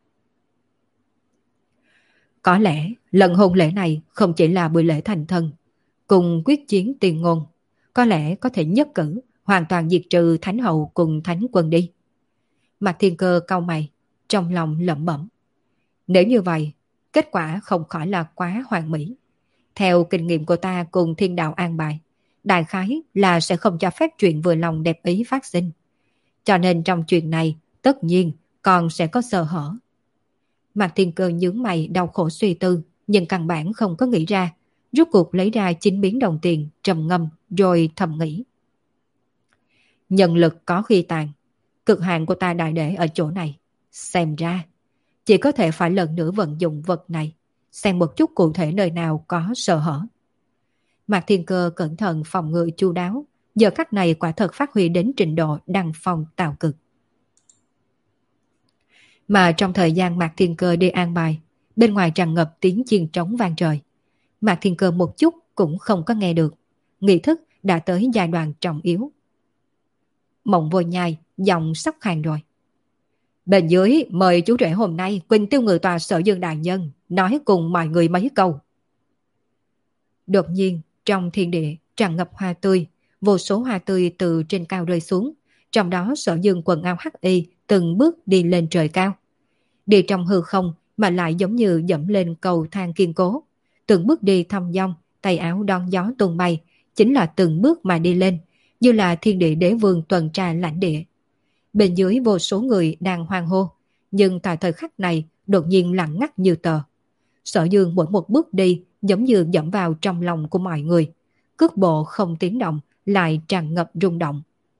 Có lẽ lần hôn lễ này không chỉ là buổi lễ thành thân, cùng quyết chiến tiền ngôn, có lẽ có thể nhất cử hoàn toàn diệt trừ Thánh Hậu cùng Thánh Quân đi. Mạc Thiên Cơ cau mày, trong lòng lẩm bẩm. Nếu như vậy, kết quả không khỏi là quá hoàn mỹ. Theo kinh nghiệm của ta cùng thiên đạo an bài, đại khái là sẽ không cho phép chuyện vừa lòng đẹp ý phát sinh. Cho nên trong chuyện này, tất nhiên còn sẽ có sơ hở. Mạc Thiên Cơ nhướng mày đau khổ suy tư, nhưng căn bản không có nghĩ ra, rút cuộc lấy ra chín miếng đồng tiền, trầm ngâm, rồi thầm nghĩ. Nhân lực có khi tàn, cực hạn của ta đại để ở chỗ này. Xem ra, chỉ có thể phải lần nữa vận dụng vật này, xem một chút cụ thể nơi nào có sơ hở. Mạc Thiên Cơ cẩn thận phòng ngự chu đáo, giờ khắc này quả thật phát huy đến trình độ đăng phong tạo cực. Mà trong thời gian Mạc Thiên Cơ đi an bài, bên ngoài tràn ngập tiếng chiên trống vang trời. Mạc Thiên Cơ một chút cũng không có nghe được, nghi thức đã tới giai đoạn trọng yếu. Mộng Vô Nhai giọng sắp khàn rồi. Bên dưới mời chú rể hôm nay Quỳnh Tiêu Ngự Tòa Sở Dương đại nhân nói cùng mọi người mấy câu. Đột nhiên trong thiên địa tràn ngập hoa tươi, vô số hoa tươi từ trên cao rơi xuống, trong đó Sở Dương quần áo hắc y từng bước đi lên trời cao. Đi trong hư không mà lại giống như dẫm lên cầu thang kiên cố, từng bước đi thong dong, tay áo đón gió tung bay, chính là từng bước mà đi lên, như là thiên địa đế vương tuần tra lãnh địa. Bên dưới vô số người đang hoan hô, nhưng tại thời khắc này đột nhiên lặng ngắt như tờ. Sở Dương mỗi một bước đi giống như dẫm vào trong lòng của mọi người, cước bộ không tiếng động lại tràn ngập rung động.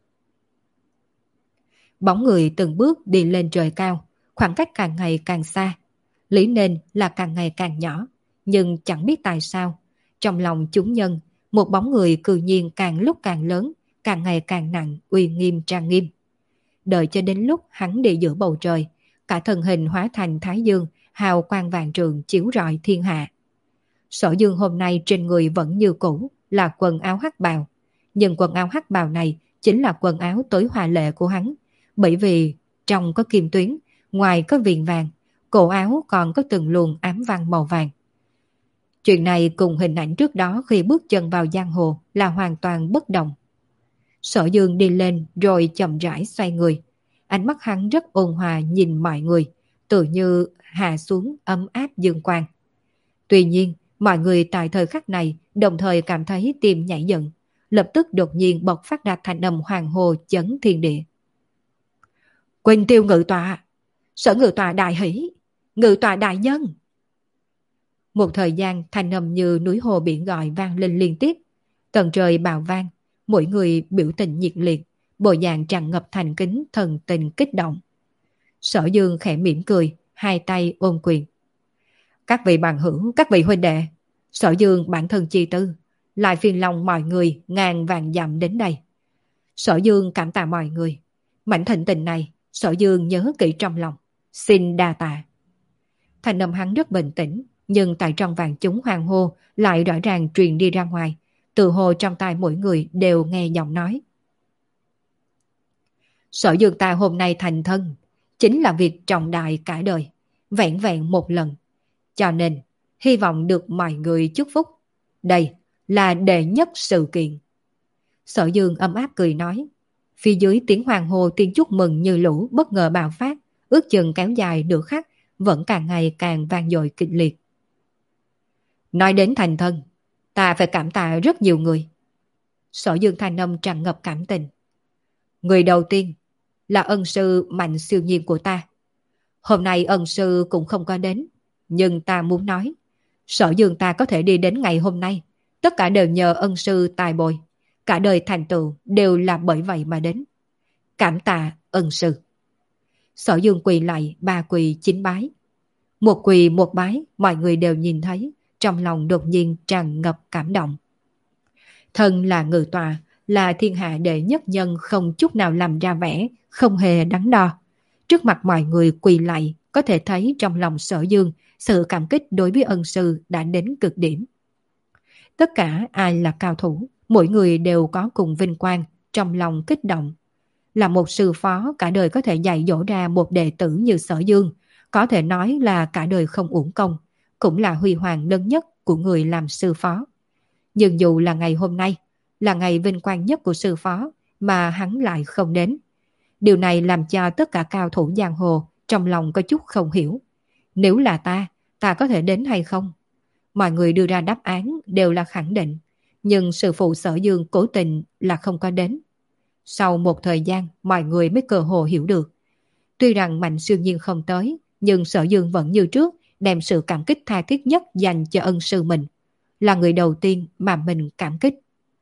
Bóng người từng bước đi lên trời cao, khoảng cách càng ngày càng xa, lý nên là càng ngày càng nhỏ, nhưng chẳng biết tại sao, trong lòng chúng nhân, một bóng người cư nhiên càng lúc càng lớn, càng ngày càng nặng, uy nghiêm trang nghiêm. Đợi cho đến lúc hắn đi giữa bầu trời, cả thân hình hóa thành Thái Dương, hào quang vàng trường chiếu rọi thiên hạ. Sở Dương hôm nay trên người vẫn như cũ là quần áo hắc bào, nhưng quần áo hắc bào này chính là quần áo tối hoa lệ của hắn, bởi vì trong có kim tuyến, ngoài có viền vàng, cổ áo còn có từng luồng ám văn màu vàng. Chuyện này cùng hình ảnh trước đó khi bước chân vào giang hồ là hoàn toàn bất đồng. Sở Dương đi lên rồi chậm rãi xoay người, ánh mắt hắn rất ôn hòa nhìn mọi người, tự như hạ xuống ấm áp dương quang. Tuy nhiên, mọi người tại thời khắc này đồng thời cảm thấy tim nhảy dựng, lập tức đột nhiên bộc phát ra thành âm hoàng hồ chấn thiên địa. Quỳnh Tiêu Ngự Tọa, Sở Ngự Tọa đại hỷ, Ngự Tọa đại nhân. Một thời gian thành âm như núi hồ biển gọi vang lên liên tiếp, tầng trời bào vang, mỗi người biểu tình nhiệt liệt, bộ dạng tràn ngập thành kính thần tình kích động. Sở Dương khẽ mỉm cười, hai tay ôm quyền. Các vị bằng hữu, các vị huynh đệ, Sở Dương bản thân chi tư, lại phiền lòng mọi người ngàn vàng dặm đến đây. Sở Dương cảm tạ mọi người, mảnh thịnh tình này Sở Dương nhớ kỹ trong lòng, xin đa tạ. Thành âm hắn rất bình tĩnh, nhưng tại trong vàng chúng hoan hô lại rõ ràng truyền đi ra ngoài, tự hồ trong tai mỗi người đều nghe giọng nói. Sở Dương ta hôm nay thành thân, chính là việc trọng đại cả đời, vẹn vẹn một lần. Cho nên, hy vọng được mọi người chúc phúc. Đây là đệ nhất sự kiện. Sở Dương ấm áp cười nói. Phía dưới tiếng hoàng hô tiếng chúc mừng như lũ bất ngờ bạo phát, ước chừng kéo dài nửa khắc, vẫn càng ngày càng vang dội kịch liệt. Nói đến thành thân, ta phải cảm tạ rất nhiều người. Sở Dương thanh âm tràn ngập cảm tình. Người đầu tiên là ân sư mạnh siêu nhiên của ta. Hôm nay ân sư cũng không có đến, nhưng ta muốn nói, Sở Dương ta có thể đi đến ngày hôm nay, tất cả đều nhờ ân sư tài bồi. cả đời thành tựu đều là bởi vậy mà đến. Cảm tạ ân sư. Sở Dương quỳ lại ba quỳ chín bái. Một quỳ một bái, mọi người đều nhìn thấy, trong lòng đột nhiên tràn ngập cảm động. Thân là ngự tọa, là thiên hạ đệ nhất nhân không chút nào làm ra vẻ, không hề đắn đo. Trước mặt mọi người quỳ lại, có thể thấy trong lòng Sở Dương, sự cảm kích đối với ân sư đã đến cực điểm. Tất cả ai là cao thủ, mỗi người đều có cùng vinh quang, trong lòng kích động. Là một sư phó cả đời có thể dạy dỗ ra một đệ tử như Sở Dương, có thể nói là cả đời không uổng công, cũng là huy hoàng lớn nhất của người làm sư phó. Nhưng dù là ngày hôm nay, là ngày vinh quang nhất của sư phó, mà hắn lại không đến. Điều này làm cho tất cả cao thủ giang hồ trong lòng có chút không hiểu. Nếu là ta, ta có thể đến hay không? Mọi người đưa ra đáp án đều là khẳng định, nhưng sư phụ Sở Dương cố tình là không có đến. Sau một thời gian, mọi người mới cơ hồ hiểu được. Tuy rằng Mạnh Siêu Nhiên không tới, nhưng Sở Dương vẫn như trước đem sự cảm kích tha thiết nhất dành cho ân sư mình. Là người đầu tiên mà mình cảm kích.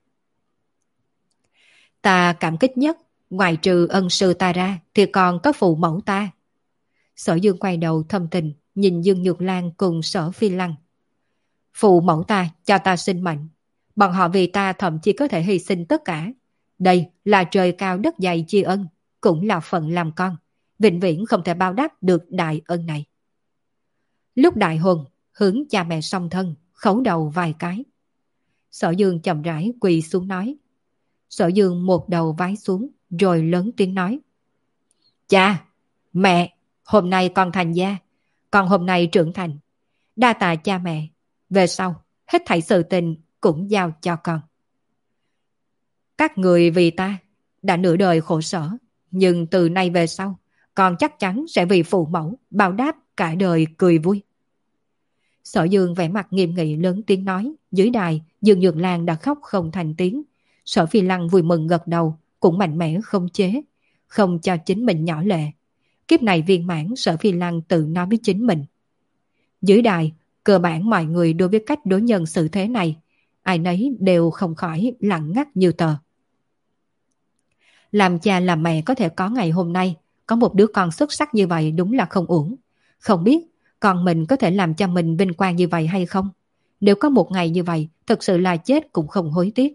Ta cảm kích nhất, ngoài trừ ân sư ta ra, thì còn có phụ mẫu ta. Sở Dương quay đầu thâm tình, nhìn Dương Nhược Lan cùng Sở Phi Lăng. Phụ mẫu ta cho ta sinh mệnh. Bọn họ vì ta thậm chí có thể hy sinh tất cả. Đây là trời cao đất dày tri ân, cũng là phận làm con. Vĩnh viễn không thể báo đáp được đại ân này. Lúc đại hôn, hướng cha mẹ song thân, khấu đầu vài cái. Sở Dương chậm rãi quỳ xuống nói. Sở Dương một đầu vái xuống, rồi lớn tiếng nói. Cha, mẹ, hôm nay con thành gia, con hôm nay trưởng thành. Đa tạ cha mẹ, về sau, hết thảy sự tình cũng giao cho con. Các người vì ta đã nửa đời khổ sở, nhưng từ nay về sau, con chắc chắn sẽ vì phụ mẫu báo đáp cả đời cười vui. Sở Dương vẻ mặt nghiêm nghị lớn tiếng nói. Dưới đài, Dương Nhược Lan đã khóc không thành tiếng. Sở Phi Lăng vui mừng gật đầu, cũng mạnh mẽ không chế, không cho chính mình nhỏ lệ. Kiếp này viên mãn, Sở Phi Lăng tự nói với chính mình. Dưới đài, cơ bản mọi người đối với cách đối nhân xử thế này, ai nấy đều không khỏi lặng ngắt như tờ. Làm cha làm mẹ có thể có ngày hôm nay, có một đứa con xuất sắc như vậy đúng là không uổng. Không biết con mình có thể làm cho mình vinh quang như vậy hay không? Nếu có một ngày như vậy, thật sự là chết cũng không hối tiếc.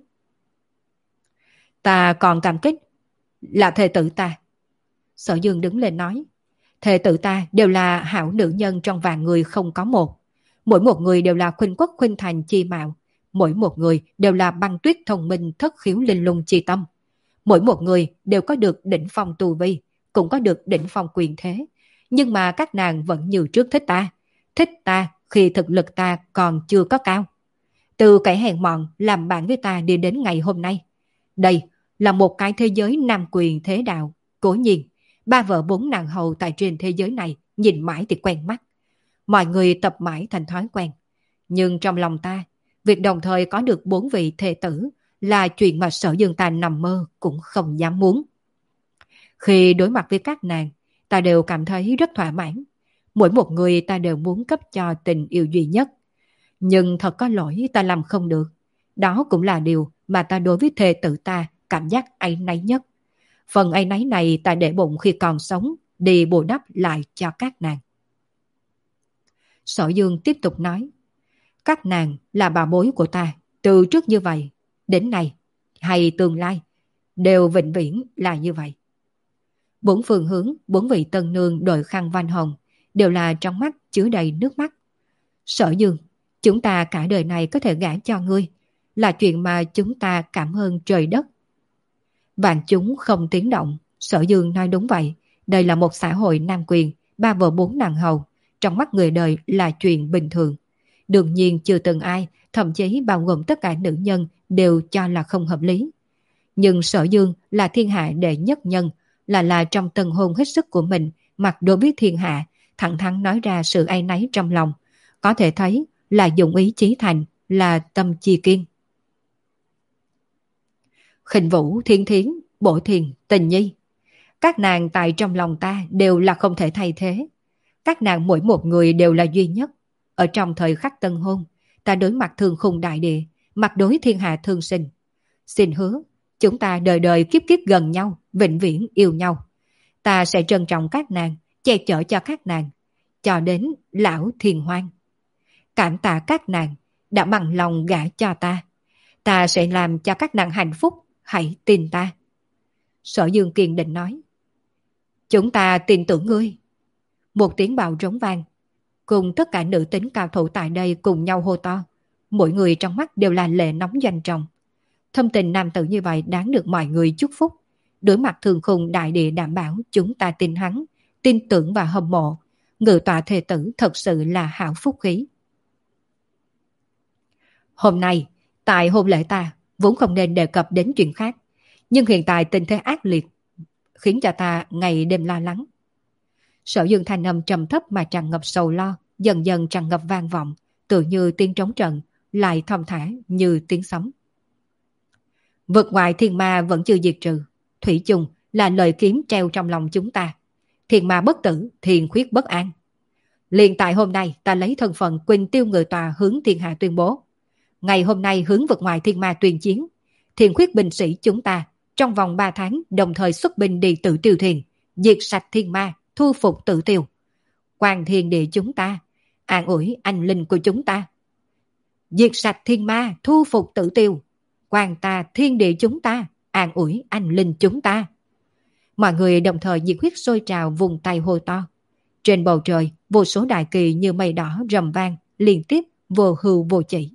Ta còn cảm kích là thê tử ta. Sở Dương đứng lên nói. Thê tử ta đều là hảo nữ nhân trong vạn người không có một. Mỗi một người đều là khuynh quốc khuynh thành chi mạo. Mỗi một người đều là băng tuyết thông minh thất khiếu linh lung chi tâm. Mỗi một người đều có được đỉnh phong tu vi, cũng có được đỉnh phong quyền thế. Nhưng mà các nàng vẫn như trước thích ta. Thích ta khi thực lực ta còn chưa có cao. Từ kẻ hèn mọn làm bạn với ta đi đến ngày hôm nay. Đây là một cái thế giới nam quyền thế đạo. Cố nhiên, ba vợ bốn nàng hầu tại trên thế giới này nhìn mãi thì quen mắt. Mọi người tập mãi thành thói quen. Nhưng trong lòng ta, việc đồng thời có được bốn vị thê tử là chuyện mà Sở Dương ta nằm mơ cũng không dám muốn. Khi đối mặt với các nàng, ta đều cảm thấy rất thỏa mãn. Mỗi một người ta đều muốn cấp cho tình yêu duy nhất. Nhưng thật có lỗi ta làm không được. Đó cũng là điều mà ta đối với thê tử ta cảm giác áy náy nhất. Phần áy náy này ta để bụng khi còn sống, đi bù đắp lại cho các nàng. Sở Dương tiếp tục nói. Các nàng là bà bối của ta, từ trước như vậy, đến nay, hay tương lai, đều vĩnh viễn là như vậy. Bốn phương hướng, bốn vị tân nương đội khăn van hồng, đều là trong mắt chứa đầy nước mắt. Sở Dương, chúng ta cả đời này có thể gả cho ngươi, là chuyện mà chúng ta cảm ơn trời đất. Vạn chúng không tiếng động, Sở Dương nói đúng vậy. Đây là một xã hội nam quyền, ba vợ bốn nàng hầu, trong mắt người đời là chuyện bình thường. Đương nhiên chưa từng ai, thậm chí bao gồm tất cả nữ nhân, đều cho là không hợp lý. Nhưng Sở Dương là thiên hạ đệ nhất nhân, là là trong tân hôn hết sức của mình, mặc đối với thiên hạ, thẳng thắn nói ra sự áy náy trong lòng. Có thể thấy là dụng ý chí thành, là tâm chi kiên. Khinh Vũ, Thiên Thiến, Bổ Thiền, Tình Nhi. Các nàng tại trong lòng ta đều là không thể thay thế. Các nàng mỗi một người đều là duy nhất. Ở trong thời khắc tân hôn, ta đối mặt thương khung đại địa, mặt đối thiên hạ thương sinh. Xin hứa, chúng ta đời đời kiếp kiếp gần nhau, vĩnh viễn yêu nhau. Ta sẽ trân trọng các nàng, che chở cho các nàng, cho đến lão thiền hoang. Cảm tạ các nàng đã bằng lòng gả cho ta. Ta sẽ làm cho các nàng hạnh phúc, hãy tin ta. Sở Dương kiên định nói. Chúng ta tin tưởng ngươi. Một tiếng bạo rống vang, cùng tất cả nữ tính cao thủ tại đây cùng nhau hô to. Mỗi người trong mắt đều là lệ nóng doanh trọng. Thâm tình nam tử như vậy đáng được mọi người chúc phúc. Đối mặt thường khung đại địa đảm bảo chúng ta tin hắn, tin tưởng và hâm mộ. Ngự tọa thê tử thật sự là hảo phúc khí. Hôm nay, tại hôn lễ ta, vốn không nên đề cập đến chuyện khác. Nhưng hiện tại tình thế ác liệt, khiến cho ta ngày đêm lo lắng. Sở Dương thanh âm trầm thấp mà tràn ngập sầu lo, dần dần tràn ngập vang vọng, tự như tiếng trống trận, lại thong thả như tiếng sấm. Vực ngoại thiên ma vẫn chưa diệt trừ, thủy chung là lời kiếm treo trong lòng chúng ta. Thiên ma bất tử, thiên khuyết bất an. Liền tại hôm nay ta lấy thân phận Quỳnh Tiêu Ngự Tòa hướng thiên hạ tuyên bố. Ngày hôm nay hướng vực ngoại thiên ma tuyên chiến, thiên khuyết binh sĩ chúng ta trong vòng ba tháng đồng thời xuất binh đi tự tiêu thiền, diệt sạch thiên ma, thu phục tự tiêu. Quan thiên địa chúng ta, an ủi anh linh của chúng ta. Diệt sạch thiên ma, thu phục tự tiêu. Quan ta thiên địa chúng ta, an ủi anh linh chúng ta. Mọi người đồng thời nhiệt huyết sôi trào vùng tay hô to. Trên bầu trời, vô số đại kỳ như mây đỏ rầm vang, liên tiếp vô hưu vô chỉ.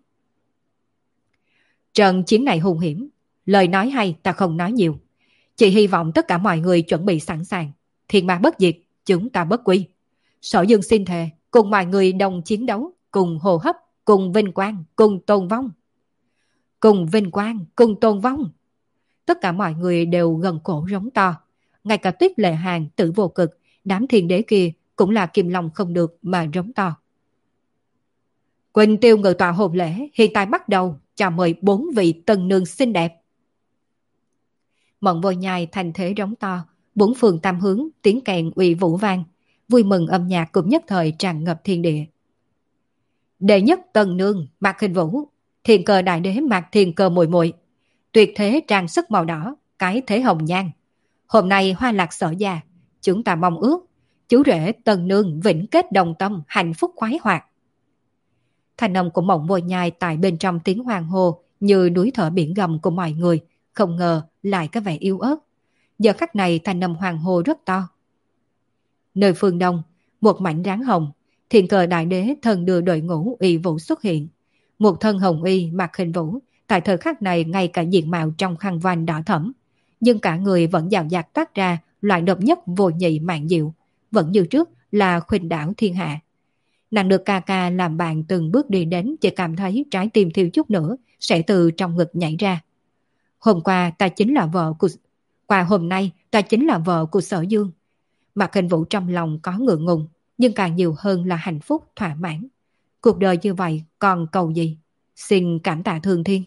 Trận chiến này hung hiểm, lời nói hay ta không nói nhiều. Chỉ hy vọng tất cả mọi người chuẩn bị sẵn sàng. Thiên ma bất diệt, chúng ta bất quy. Sở Dương xin thề, cùng mọi người đồng chiến đấu, cùng hô hấp, cùng vinh quang, cùng tôn vong. Cùng vinh quang, cùng tôn vong. Tất cả mọi người đều gần cổ rống to. Ngay cả Tuyết Lệ Hàn, Tử Vô Cực, đám thiên đế kia cũng là kìm lòng không được mà rống to. Quỳnh Tiêu Ngự Tọa hôn lễ hiện tại bắt đầu, chào mời bốn vị tân nương xinh đẹp. Mộng Vô Nhai thành thế rống to, bốn phương tam hướng tiếng kèn uy vũ vang, vui mừng âm nhạc cũng nhất thời tràn ngập thiên địa. Đệ nhất tân nương Mạc Khinh Vũ, thiên cơ đại đế Mạc Thiên Cơ muội muội, tuyệt thế trang sức màu đỏ, cái thế hồng nhan. Hôm nay Hoa Lạc Sở gia, chúng ta mong ước chú rể tân nương vĩnh kết đồng tâm, hạnh phúc khoái hoạt. Thanh âm của Mộng Vô Nhai tại bên trong tiếng hoàng hô như núi thở biển gầm của mọi người, không ngờ lại có vẻ yếu ớt. Giờ khắc này thanh âm hoàng hô rất to. Nơi phương đông, một mảnh ráng hồng, thiên cờ đại đế thần đưa đội ngũ y vũ xuất hiện. Một thân hồng y Mạc Khinh Vũ, tại thời khắc này ngay cả diện mạo trong khăn voanh đỏ thẫm, nhưng cả người vẫn dào dạt toát ra loại độc nhất vô nhị mạn diệu, vẫn như trước là khuynh đảo thiên hạ. Nàng được ca ca làm bạn từng bước đi đến, chỉ cảm thấy trái tim thiếu chút nữa sẽ từ trong ngực nhảy ra. Hôm qua ta chính là vợ của... Qua hôm nay ta chính là vợ của Sở Dương. Mạc Khinh Vũ trong lòng có ngượng ngùng, nhưng càng nhiều hơn là hạnh phúc thỏa mãn. Cuộc đời như vậy còn cầu gì? Xin cảm tạ thương thiên.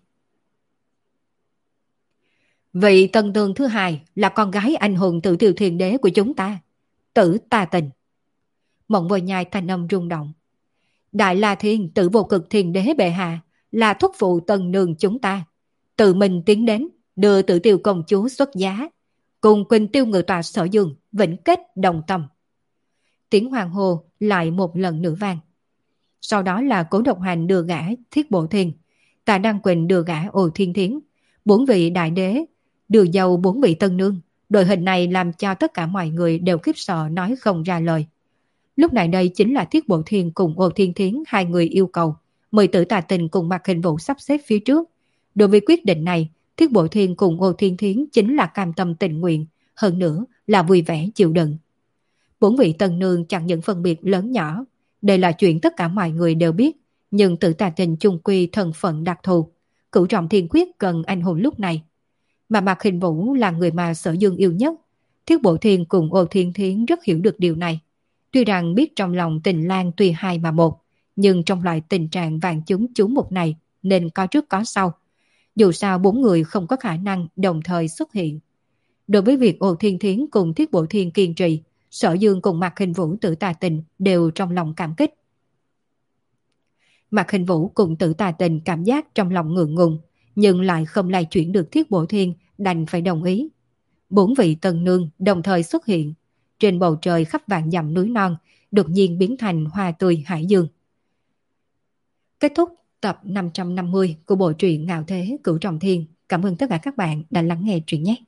Vị tân nương thứ hai là con gái anh hùng Tử Tiêu Thiên Đế của chúng ta, Tử Ta Tình. Mộng Vô Nhai thanh âm rung động. Đại La Thiên Tử Vô Cực Thiên Đế bệ hạ là thúc phụ tân nương chúng ta, tự mình tiến đến đưa Tử Tiêu công chúa xuất giá, cùng Quỳnh Tiêu Ngự Tọa Sở Dương vĩnh kết đồng tâm. Tiếng hoàng hô lại một lần nữa vang. Sau đó là Cố Độc Hành đưa gã Thiết Bộ Thiên, Tạ Đăng Quỳnh đưa gã Ồ Thiên Thiến, bốn vị đại đế đưa dâu bốn vị tân nương. Đội hình này làm cho tất cả mọi người đều khiếp sợ nói không ra lời. Lúc này đây chính là Thiết Bộ Thiên cùng Ồ Thiên Thiến hai người yêu cầu mời Tử Tà Tình cùng Mạc Khinh Vũ sắp xếp phía trước. Đối với quyết định này, Thiết Bộ Thiên cùng Ồ Thiên Thiến chính là cam tâm tình nguyện, hơn nữa là vui vẻ chịu đựng. Bốn vị tân nương chẳng những phân biệt lớn nhỏ, đây là chuyện tất cả mọi người đều biết, nhưng Tử Tà Tình chung quy thân phận đặc thù, cửu trọng thiên quyết cần anh hùng lúc này. Mà Mạc Khinh Vũ là người mà Sở Dương yêu nhất, Thiết Bộ Thiên cùng Ồ Thiên Thiến rất hiểu được điều này. Tuy rằng biết trong lòng tình lang tuy hai mà một, nhưng trong loại tình trạng vạn chúng chú mục này nên có trước có sau. Dù sao bốn người không có khả năng đồng thời xuất hiện. Đối với việc Ồ Thiên Thiến cùng Thiết Bộ Thiên kiên trì, Sở Dương cùng Mạc Khinh Vũ Tử Tà Tình đều trong lòng cảm kích. Mạc Khinh Vũ cùng Tử Tà Tình cảm giác trong lòng ngượng ngùng, nhưng lại không lay chuyển được Thiết Bổ Thiên, đành phải đồng ý. Bốn vị tân nương đồng thời xuất hiện. Trên bầu trời khắp vạn dặm núi non, đột nhiên biến thành hoa tươi hải dương. Kết thúc tập năm trăm năm mươi của bộ truyện Ngạo Thế Cửu Trọng Thiên. Cảm ơn tất cả các bạn đã lắng nghe truyện nhé.